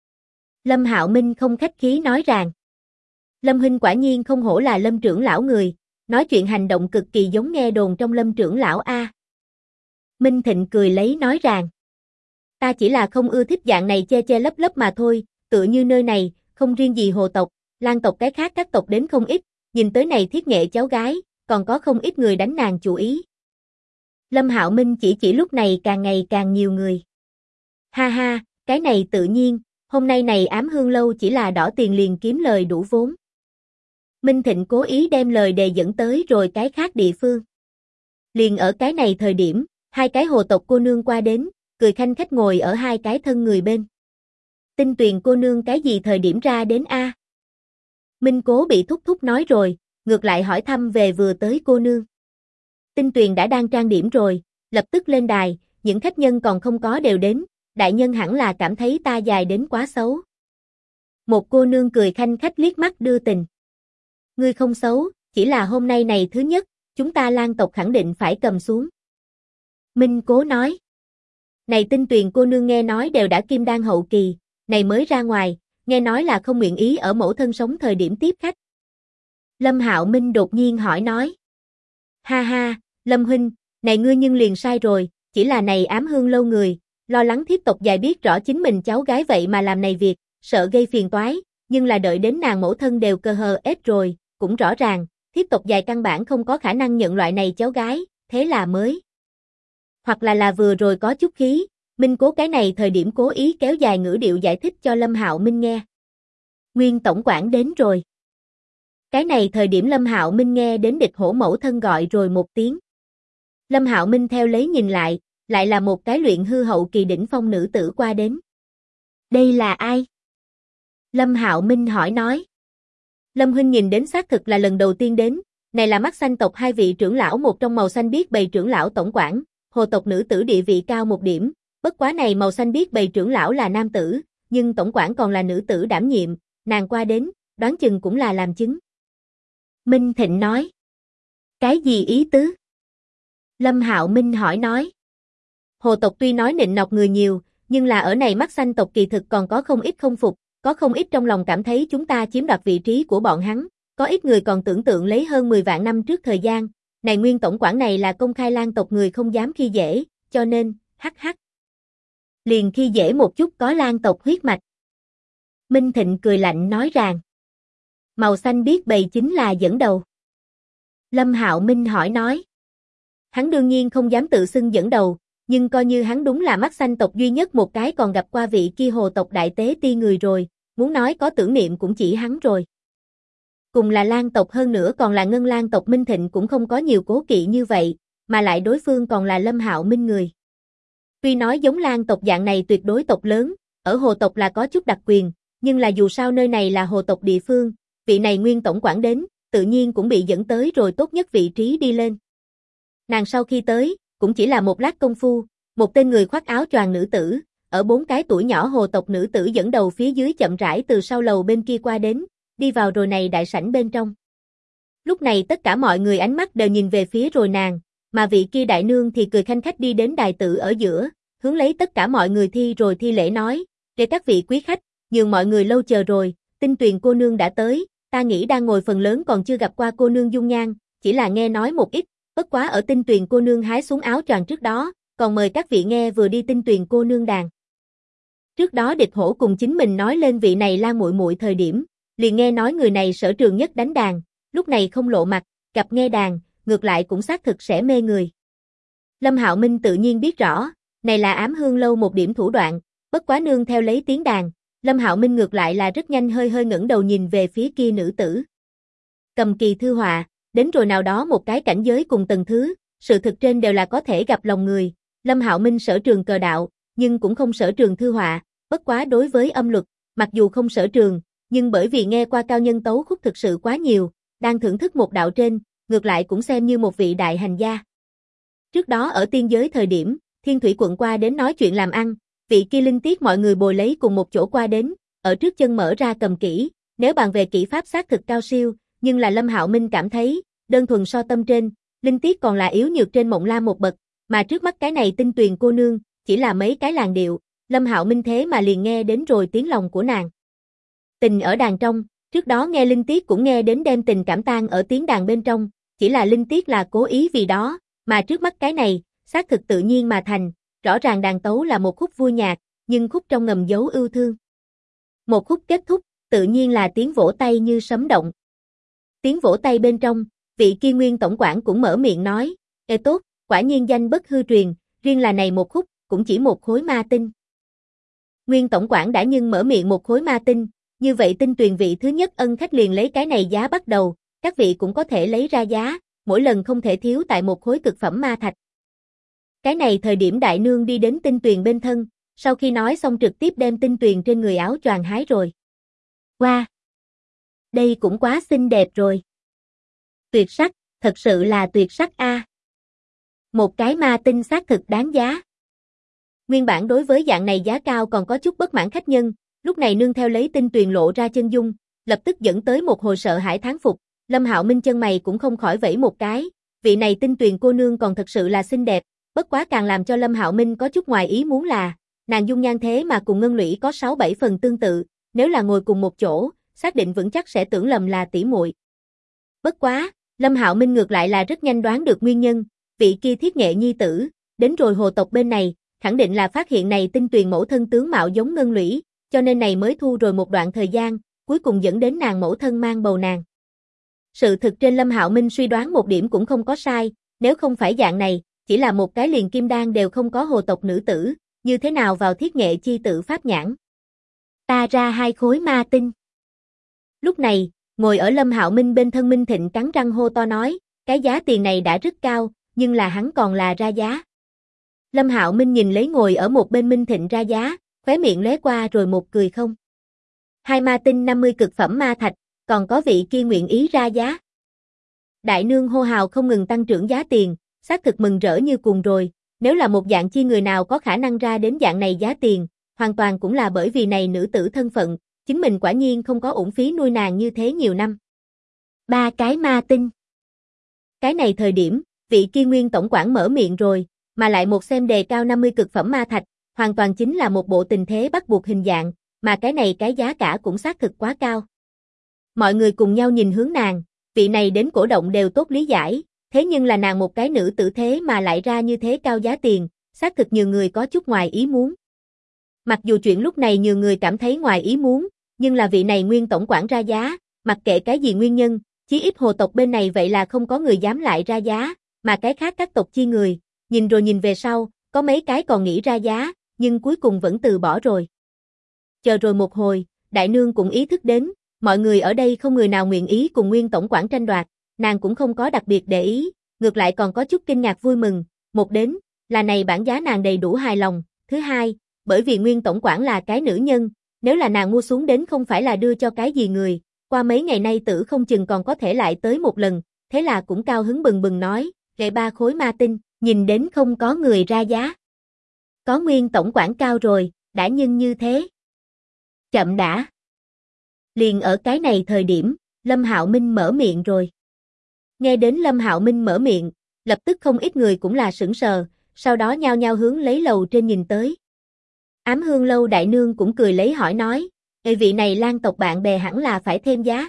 Lâm Hạo Minh không khách khí nói rằng. Lâm huynh quả nhiên không hổ là Lâm trưởng lão người, nói chuyện hành động cực kỳ giống nghe đồn trong Lâm trưởng lão a. Minh Thịnh cười lấy nói rằng. Ta chỉ là không ưa thích dạng này che che lấp lấp mà thôi, tựa như nơi này, không riêng gì hồ tộc, Lan tộc cái khác các tộc đến không ít, nhìn tới này Thiết Nghệ cháu gái, còn có không ít người đánh nàng chủ ý. Lâm Hạo Minh chỉ lúc này càng ngày càng nhiều người. Ha ha, cái này tự nhiên, hôm nay này Ám Hương lâu chỉ là đỏ tiền liền kiếm lời đủ vốn. Minh Thịnh cố ý đem lời đề dẫn tới rồi cái khác địa phương. Liền ở cái này thời điểm, hai cái hồ tộc cô nương qua đến, cười khanh khách ngồi ở hai cái thân người bên. Tinh Tuyền cô nương cái gì thời điểm ra đến a? Minh Cố bị thúc thúc nói rồi, ngược lại hỏi thăm về vừa tới cô nương. Tinh Tuyền đã đang trang điểm rồi, lập tức lên đài, những khách nhân còn không có đều đến, đại nhân hẳn là cảm thấy ta dài đến quá xấu. Một cô nương cười khanh khách liếc mắt đưa tình. Ngươi không xấu, chỉ là hôm nay này thứ nhất, chúng ta Lan tộc khẳng định phải cầm xuống. Minh Cố nói. Này Tinh Tuyền cô nương nghe nói đều đã kim đan hậu kỳ, này mới ra ngoài, nghe nói là không nguyện ý ở mẫu thân sống thời điểm tiếp khách. Lâm Hạo Minh đột nhiên hỏi nói. Ha ha, Lâm huynh, này ngươi nhưng liền sai rồi, chỉ là này Ám Hương lâu người, lo lắng Thiết tộc dài biết rõ chính mình cháu gái vậy mà làm này việc, sợ gây phiền toái, nhưng là đợi đến nàng mẫu thân đều cơ hờ ết rồi, cũng rõ ràng, Thiết tộc dài căn bản không có khả năng nhận loại này cháu gái, thế là mới. Hoặc là vừa rồi có chút khí, Minh Cố cái này thời điểm cố ý kéo dài ngữ điệu giải thích cho Lâm Hạo Minh nghe. Nguyên tổng quản đến rồi. Cái này thời điểm Lâm Hạo Minh nghe đến Địch Hổ mẫu thân gọi rồi một tiếng. Lâm Hạo Minh theo lấy nhìn lại là một cái luyện hư hậu kỳ đỉnh phong nữ tử qua đến. Đây là ai? Lâm Hạo Minh hỏi nói. Lâm huynh nhìn đến xác thực là lần đầu tiên đến, này là Mắt Xanh tộc hai vị trưởng lão, một trong màu xanh biết bầy trưởng lão tổng quản, hồ tộc nữ tử địa vị cao một điểm, Bất quá này màu xanh biết bầy trưởng lão là nam tử, nhưng tổng quản còn là nữ tử đảm nhiệm, nàng qua đến, đoán chừng cũng là làm chứng. Minh Thịnh nói. Cái gì ý tứ? Lâm Hạo Minh hỏi nói. Hồ tộc tuy nói nịnh nọt người nhiều, nhưng là ở này mắt xanh tộc kỳ thực còn có không ít không phục, có không ít trong lòng cảm thấy chúng ta chiếm đoạt vị trí của bọn hắn, có ít người còn tưởng tượng lấy hơn 10 vạn năm trước thời gian, này nguyên tổng quản này là công khai lan tộc người không dám khi dễ, cho nên, hắc. Liền khi dễ một chút có lan tộc huyết mạch. Minh Thịnh cười lạnh nói rằng, màu xanh biết bầy chính là dẫn đầu. Lâm Hạo Minh hỏi nói, hắn đương nhiên không dám tự xưng dẫn đầu, nhưng coi như hắn đúng là mắt xanh tộc duy nhất một cái còn gặp qua vị kia hồ tộc đại tế ti người rồi, muốn nói có tưởng niệm cũng chỉ hắn rồi. Cùng là lan tộc hơn nữa còn là ngân lan tộc Minh Thịnh cũng không có nhiều cố kỵ như vậy, mà lại đối phương còn là Lâm Hạo Minh người. Tuy nói giống lan tộc dạng này tuyệt đối tộc lớn, ở hồ tộc là có chút đặc quyền, nhưng là dù sao nơi này là hồ tộc địa phương, vị này nguyên tổng quản đến, tự nhiên cũng bị dẫn tới rồi tốt nhất vị trí đi lên. Nàng sau khi tới, cũng chỉ là một lát công phu, một tên người khoác áo choàng nữ tử, ở 4 cái tuổi nhỏ hồ tộc nữ tử dẫn đầu phía dưới chậm rãi từ sau lầu bên kia qua đến, đi vào rồi này đại sảnh bên trong. Lúc này tất cả mọi người ánh mắt đều nhìn về phía rồi nàng, mà vị kia đại nương thì cười khanh khách đi đến đài tử ở giữa, hướng lấy tất cả mọi người thi lễ nói, để các vị quý khách, nhường mọi người lâu chờ rồi, Tinh Tuyền cô nương đã tới, ta nghĩ đang ngồi phần lớn còn chưa gặp qua cô nương dung nhan, chỉ là nghe nói một ít, bất quá ở Tinh Tuyền cô nương hái xuống áo choàng trước đó, còn mời các vị nghe vừa đi Tinh Tuyền cô nương đàn. Trước đó Địch Hổ cùng chính mình nói lên vị này Lan muội muội thời điểm, liền nghe nói người này sở trường nhất đánh đàn, lúc này không lộ mặt, gặp nghe đàn, ngược lại cũng xác thực sẽ mê người. Lâm Hạo Minh tự nhiên biết rõ, này là Ám Hương lâu một điểm thủ đoạn, bất quá nương theo lấy tiếng đàn, Lâm Hạo Minh ngược lại là rất nhanh hơi ngẩng đầu nhìn về phía kia nữ tử. Cầm kỳ thư họa, đến rồi nào đó một cái cảnh giới cùng tầng thứ, sự thực trên đều là có thể gặp lòng người. Lâm Hạo Minh sở trường cờ đạo, nhưng cũng không sở trường thư họa, bất quá đối với âm luật, mặc dù không sở trường, nhưng bởi vì nghe qua cao nhân tấu khúc thực sự quá nhiều, đang thưởng thức một đạo trên, ngược lại cũng xem như một vị đại hành gia. Trước đó ở tiên giới thời điểm, Thiên Thủy quận qua đến nói chuyện làm ăn, vị kia linh tiết mọi người bồi lấy cùng một chỗ qua đến, ở trước chân mở ra cầm kỹ, nếu bàn về kỹ pháp xác thực cao siêu, nhưng là Lâm Hạo Minh cảm thấy, đơn thuần so tâm trên, linh tiết còn là yếu nhược trên Mộng Lam một bậc, mà trước mắt cái này Tinh Tuyền cô nương, chỉ là mấy cái làn điệu, Lâm Hạo Minh thế mà liền nghe đến rồi tiếng lòng của nàng. Tình ở đàn trong, trước đó nghe linh tiết cũng nghe đến đem tình cảm tan ở tiếng đàn bên trong, chỉ là linh tiết là cố ý vì đó, mà trước mắt cái này, xác thực tự nhiên mà thành, rõ ràng đàn tấu là một khúc vui nhạc, nhưng khúc trong ngầm giấu ưu thương. Một khúc kết thúc, tự nhiên là tiếng vỗ tay như sấm động. Tiếng vỗ tay bên trong, vị kia nguyên tổng quản cũng mở miệng nói, ê tốt, quả nhiên danh bất hư truyền, riêng là này một khúc, cũng chỉ một khối ma tinh. Nguyên tổng quản đã nhưng mở miệng một khối ma tinh, như vậy Tinh Tuyền vị thứ nhất ân khách liền lấy cái này giá bắt đầu, các vị cũng có thể lấy ra giá, mỗi lần không thể thiếu tại một khối cực phẩm ma thạch. Cái này thời điểm đại nương đi đến Tinh Tuyền bên thân, sau khi nói xong trực tiếp đem Tinh Tuyền trên người áo choàng hái rồi. Wow! Đây cũng quá xinh đẹp rồi. Tuyệt sắc, thật sự là tuyệt sắc a. Một cái ma tinh xác thực đáng giá. Nguyên bản đối với dạng này giá cao còn có chút bất mãn khách nhân, lúc này nương theo lấy Tinh Tuyền lộ ra chân dung, lập tức dẫn tới một hồi sợ hãi thán phục, Lâm Hạo Minh chân mày cũng không khỏi vẫy một cái, vị này Tinh Tuyền cô nương còn thật sự là xinh đẹp, bất quá càng làm cho Lâm Hạo Minh có chút ngoài ý muốn là, nàng dung nhan thế mà cùng Ngân Lũy có 6-7 phần tương tự, nếu là ngồi cùng một chỗ, xác định vững chắc sẽ tưởng lầm là tỷ muội. Bất quá, Lâm Hạo Minh ngược lại là rất nhanh đoán được nguyên nhân, vị kia Thiết Nghệ nhi tử, đến rồi hồ tộc bên này, khẳng định là phát hiện này Tinh Tuyền mẫu thân tướng mạo giống Ngân Lũy, cho nên này mới thu rồi một đoạn thời gian, cuối cùng dẫn đến nàng mẫu thân mang bầu nàng. Sự thực trên Lâm Hạo Minh suy đoán một điểm cũng không có sai, nếu không phải dạng này, chỉ là một cái liền kim đan đều không có hồ tộc nữ tử, như thế nào vào Thiết Nghệ chi tử pháp nhãn. Ta ra 2 khối ma tinh. Lúc này, ngồi ở Lâm Hạo Minh bên thân Minh Thịnh cắn răng hô to nói, cái giá tiền này đã rất cao, nhưng là hắn còn là ra giá. Lâm Hạo Minh nhìn lấy ngồi ở một bên Minh Thịnh ra giá, khóe miệng lóe qua rồi một cười không. 2 ma tinh 50 cực phẩm ma thạch, còn có vị kia nguyện ý ra giá. Đại nương hô hào không ngừng tăng trưởng giá tiền, xác thực mừng rỡ như cuồng rồi, Nếu là một dạng chi người nào có khả năng ra đến dạng này giá tiền, hoàn toàn cũng là bởi vì này nữ tử thân phận, chính mình quả nhiên không có uổng phí nuôi nàng như thế nhiều năm. 3 cái ma tinh. Cái này thời điểm, vị kia Nguyên tổng quản mở miệng rồi, mà lại một xem đề cao 50 cực phẩm ma thạch, hoàn toàn chính là một bộ tình thế bắt buộc hình dạng, mà cái này cái giá cả cũng xác thực quá cao. Mọi người cùng nhau nhìn hướng nàng, vị này đến cổ động đều tốt lý giải, thế nhưng là nàng một cái nữ tử thế mà lại ra như thế cao giá tiền, xác thực nhiều người có chút ngoài ý muốn. Mặc dù chuyện lúc này nhiều người cảm thấy ngoài ý muốn, nhưng là vị này Nguyên tổng quản ra giá, mặc kệ cái gì nguyên nhân, chí ít hồ tộc bên này vậy là không có người dám lại ra giá, mà cái khác các tộc chi người, nhìn rồi nhìn về sau, có mấy cái còn nghĩ ra giá, nhưng cuối cùng vẫn từ bỏ rồi. Chờ rồi một hồi, đại nương cũng ý thức đến, mọi người ở đây không người nào nguyện ý cùng Nguyên tổng quản tranh đoạt, nàng cũng không có đặc biệt để ý, ngược lại còn có chút kinh ngạc vui mừng, một đến, là này bản giá nàng đầy đủ hài lòng, thứ hai, bởi vì Nguyên tổng quản là cái nữ nhân, nếu là nàng mua xuống đến không phải là đưa cho cái gì người, qua mấy ngày nay tử không chừng còn có thể lại tới một lần, thế là cũng cao hứng bừng bừng nói, gậy 3 khối ma tinh, nhìn đến không có người ra giá. Có Nguyên tổng quản cao rồi, đã nhưng như thế. Chậm đã. Liền ở cái này thời điểm, Lâm Hạo Minh mở miệng rồi. Nghe đến Lâm Hạo Minh mở miệng, lập tức không ít người cũng là sững sờ, sau đó nhao nhao hướng lấy lầu trên nhìn tới. Ám Hương lâu đại nương cũng cười lấy hỏi nói, vị này Lan tộc bạn bè hẳn là phải thêm giá.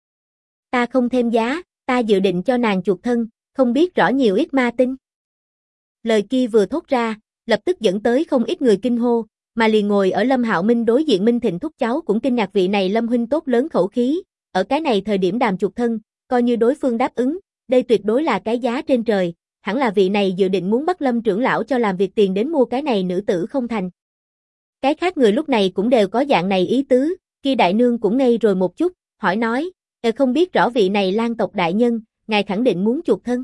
Ta không thêm giá, ta dự định cho nàng chuộc thân, không biết rõ nhiều ít ma tinh. Lời kia vừa thốt ra, lập tức dẫn tới không ít người kinh hô, mà liền ngồi ở Lâm Hạo Minh đối diện Minh Thịnh thúc cháu cũng kinh ngạc vị này Lâm huynh tốt lớn khẩu khí, ở cái này thời điểm đàm chuộc thân, coi như đối phương đáp ứng, đây tuyệt đối là cái giá trên trời, hẳn là vị này dự định muốn bắt Lâm trưởng lão cho làm việc tiền đến mua cái này nữ tử không thành. Cái khác người lúc này cũng đều có dạng này ý tứ, kia đại nương cũng ngây rồi một chút, hỏi nói, không biết rõ vị này Lan tộc đại nhân, ngài khẳng định muốn chuộc thân.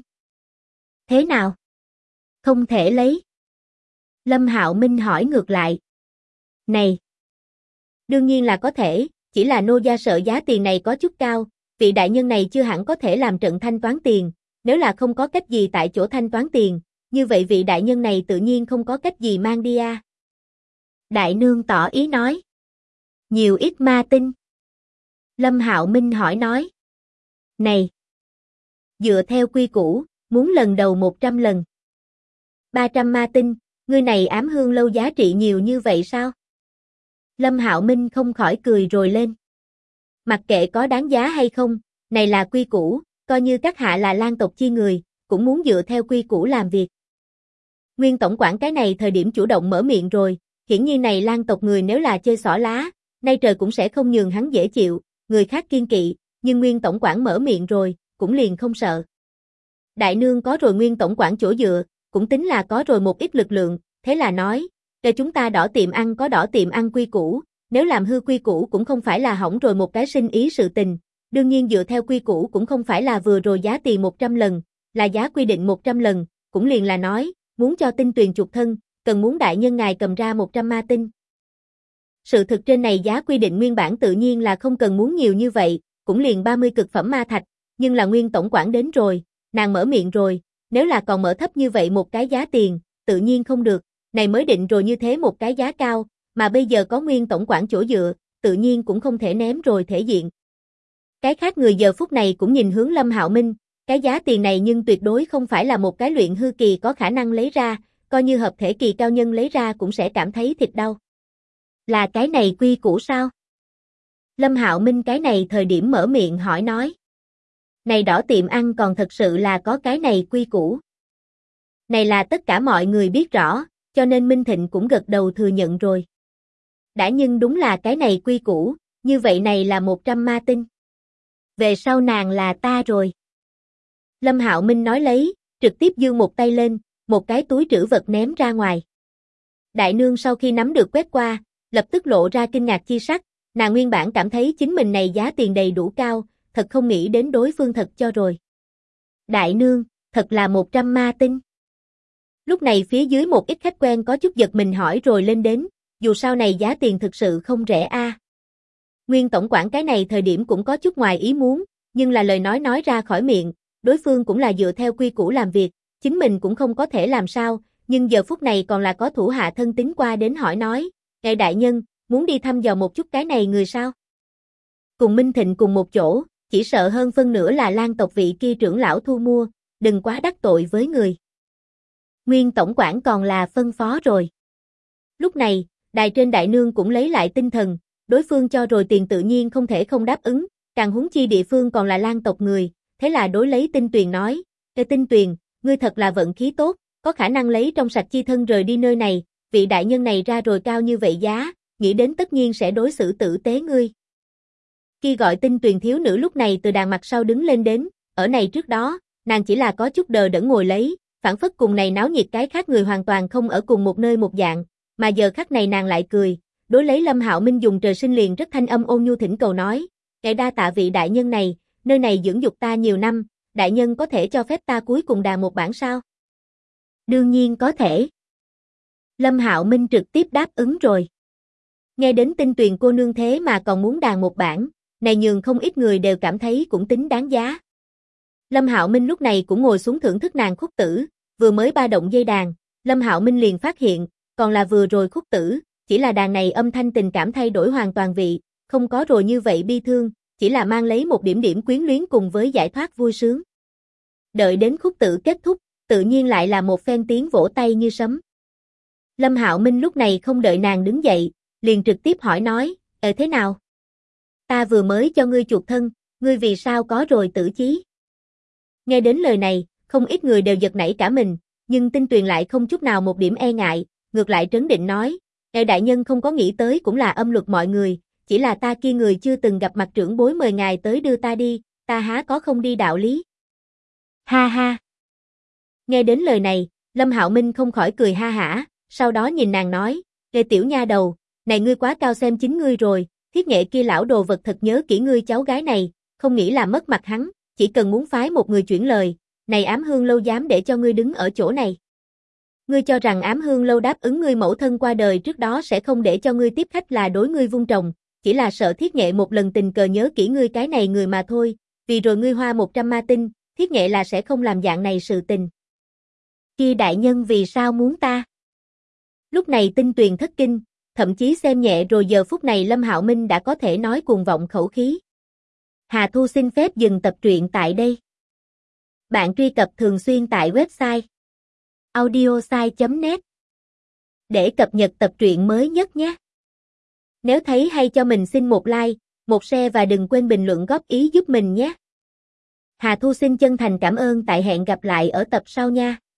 Thế nào? Không thể lấy. Lâm Hạo Minh hỏi ngược lại. Này! Đương nhiên là có thể, chỉ là nô gia sợ giá tiền này có chút cao, vị đại nhân này chưa hẳn có thể làm trận thanh toán tiền, nếu là không có cách gì tại chỗ thanh toán tiền, như vậy vị đại nhân này tự nhiên không có cách gì mang đi a. Đại nương tỏ ý nói. Nhiều ít ma tinh. Lâm Hạo Minh hỏi nói. Này! Dựa theo quy củ, muốn lần đầu 100 lần. 300 ma tinh, ngươi này Ám Hương lâu giá trị nhiều như vậy sao? Lâm Hạo Minh không khỏi cười rồi lên. Mặc kệ có đáng giá hay không, này là quy củ, coi như các hạ là Lan tộc chi người, cũng muốn dựa theo quy củ làm việc. Nguyên tổng quản cái này thời điểm chủ động mở miệng rồi, hiển nhiên này Lan tộc người nếu là chơi xỏ lá, nay trời cũng sẽ không nhường hắn dễ chịu, người khác kiên kỵ, nhưng Nguyên tổng quản mở miệng rồi, cũng liền không sợ. Đại nương có rồi Nguyên tổng quản chỗ dựa, cũng tính là có rồi một ít lực lượng, thế là nói, để chúng ta đỏ tiệm ăn có đỏ tiệm ăn quy củ, nếu làm hư quy củ cũng không phải là hỏng rồi một cái sinh ý sự tình, đương nhiên dựa theo quy củ cũng không phải là vừa rồi giá tiền 100 lần, là giá quy định 100 lần, cũng liền là nói, muốn cho tinh tuyền chuộc thân, cần muốn đại nhân ngài cầm ra 100 ma tinh. Sự thực trên này giá quy định nguyên bản tự nhiên là không cần muốn nhiều như vậy, cũng liền 30 cực phẩm ma thạch, nhưng là Nguyên tổng quản đến rồi, nàng mở miệng rồi, nếu là còn mở thấp như vậy một cái giá tiền, tự nhiên không được, này mới định rồi như thế một cái giá cao, mà bây giờ có Nguyên tổng quản chỗ dựa, tự nhiên cũng không thể ném rồi thể diện. Cái khác người giờ phút này cũng nhìn hướng Lâm Hạo Minh, cái giá tiền này nhưng tuyệt đối không phải là một cái luyện hư kỳ có khả năng lấy ra, coi như hợp thể kỳ cao nhân lấy ra cũng sẽ cảm thấy thịt đau. Là cái này quy củ sao? Lâm Hạo Minh cái này thời điểm mở miệng hỏi nói. Này đỏ tiệm ăn còn thật sự là có cái này quy củ. Này là tất cả mọi người biết rõ, cho nên Minh Thịnh cũng gật đầu thừa nhận rồi. Đã nhưng đúng là cái này quy củ, như vậy này là 100 ma tinh. Về sau nàng là ta rồi. Lâm Hạo Minh nói lấy, trực tiếp giương một tay lên, một cái túi trữ vật ném ra ngoài. Đại nương sau khi nắm được quét qua, lập tức lộ ra kinh ngạc chi sắc, nàng nguyên bản cảm thấy chính mình này giá tiền đầy đủ cao, thật không nghĩ đến đối phương thật cho rồi. Đại nương, thật là 100 ma tinh. Lúc này phía dưới một ít khách quen có chút giật mình hỏi rồi lên đến, dù sao này giá tiền thực sự không rẻ a. Nguyên tổng quản cái này thời điểm cũng có chút ngoài ý muốn, nhưng là lời nói ra khỏi miệng, đối phương cũng là dựa theo quy củ làm việc, chính mình cũng không có thể làm sao, nhưng giờ phút này còn là có thủ hạ thân tín qua đến hỏi nói, ngài đại nhân, muốn đi thăm dò một chút cái này người sao? Cùng Minh Thịnh cùng một chỗ, chỉ sợ hơn phân nửa là Lan tộc vị kia trưởng lão thu mua, đừng quá đắc tội với người. Nguyên tổng quản còn là phân phó rồi. Lúc này, đài trên đại nương cũng lấy lại tinh thần, đối phương cho rồi tiền tự nhiên không thể không đáp ứng, càng huống chi địa phương còn là Lan tộc người, thế là đối lấy Tinh Tuyền nói, Tinh Tuyền, ngươi thật là vận khí tốt, có khả năng lấy trong sạch chi thân rời đi nơi này, vị đại nhân này ra rồi cao như vậy giá, nghĩ đến tất nhiên sẽ đối xử tử tế ngươi. Khi gọi Tinh Tuyền thiếu nữ lúc này từ đàn mặt sau đứng lên đến, ở này trước đó, nàng chỉ là có chút đờ đẫn ngồi lấy, phản phất cùng này náo nhiệt cái khác người hoàn toàn không ở cùng một nơi một dạng, mà giờ khắc này nàng lại cười, đối lấy Lâm Hạo Minh dùng trời sinh liền rất thanh âm ôn nhu thỉnh cầu nói, ngài đa tạ vị đại nhân này, nơi này dưỡng dục ta nhiều năm, đại nhân có thể cho phép ta cuối cùng đàn một bản sao? Đương nhiên có thể. Lâm Hạo Minh trực tiếp đáp ứng rồi. Nghe đến Tinh Tuyền cô nương thế mà còn muốn đàn một bản, này nhường không ít người đều cảm thấy cũng tính đáng giá. Lâm Hạo Minh lúc này cũng ngồi xuống thưởng thức nàng khúc tử, vừa mới ba động dây đàn, Lâm Hạo Minh liền phát hiện, còn là vừa rồi khúc tử, chỉ là đàn này âm thanh tình cảm thay đổi hoàn toàn vị, không có rồi như vậy bi thương, chỉ là mang lấy một điểm điểm quyến luyến cùng với giải thoát vui sướng. Đợi đến khúc tử kết thúc, tự nhiên lại là một phen tiếng vỗ tay như sấm. Lâm Hạo Minh lúc này không đợi nàng đứng dậy, liền trực tiếp hỏi nói, thế nào? Ta vừa mới cho ngươi chuộc thân, ngươi vì sao có rồi tử chí? Nghe đến lời này, không ít người đều giật nảy cả mình, nhưng Tinh Tuyền lại không chút nào một điểm e ngại, ngược lại trấn định nói, đại nhân không có nghĩ tới cũng là âm luật mọi người, chỉ là ta kia người chưa từng gặp mặt trưởng bối mời ngài tới đưa ta đi, ta há có không đi đạo lý. Ha ha. Nghe đến lời này, Lâm Hạo Minh không khỏi cười ha hả, sau đó nhìn nàng nói, tiểu nha đầu, này ngươi quá cao xem chính ngươi rồi, thiết nghệ kia lão đồ vật thật nhớ kỹ ngươi cháu gái này, không nghĩ là mất mặt hắn, chỉ cần muốn phái một người chuyển lời, này Ám Hương Lâu dám để cho ngươi đứng ở chỗ này. Ngươi cho rằng Ám Hương Lâu đáp ứng ngươi mẫu thân qua đời trước đó sẽ không để cho ngươi tiếp khách là đối ngươi vung trồng, chỉ là sợ thiết nghệ một lần tình cờ nhớ kỹ ngươi cái này người mà thôi, vì rồi ngươi hoa 100 ma tinh, thiết nghệ là sẽ không làm dạng này sự tình. Kia đại nhân vì sao muốn ta? Lúc này Tinh Tuyền thất kinh, thậm chí xem nhẹ rồi giờ phút này Lâm Hạo Minh đã có thể nói cuồng vọng khẩu khí. Hà Thu xin phép dừng tập truyện tại đây. Bạn truy cập thường xuyên tại website audiosai.net để cập nhật tập truyện mới nhất nhé. Nếu thấy hay cho mình xin một like, một share và đừng quên bình luận góp ý giúp mình nhé. Hà Thu xin chân thành cảm ơn, tại hẹn gặp lại ở tập sau nha.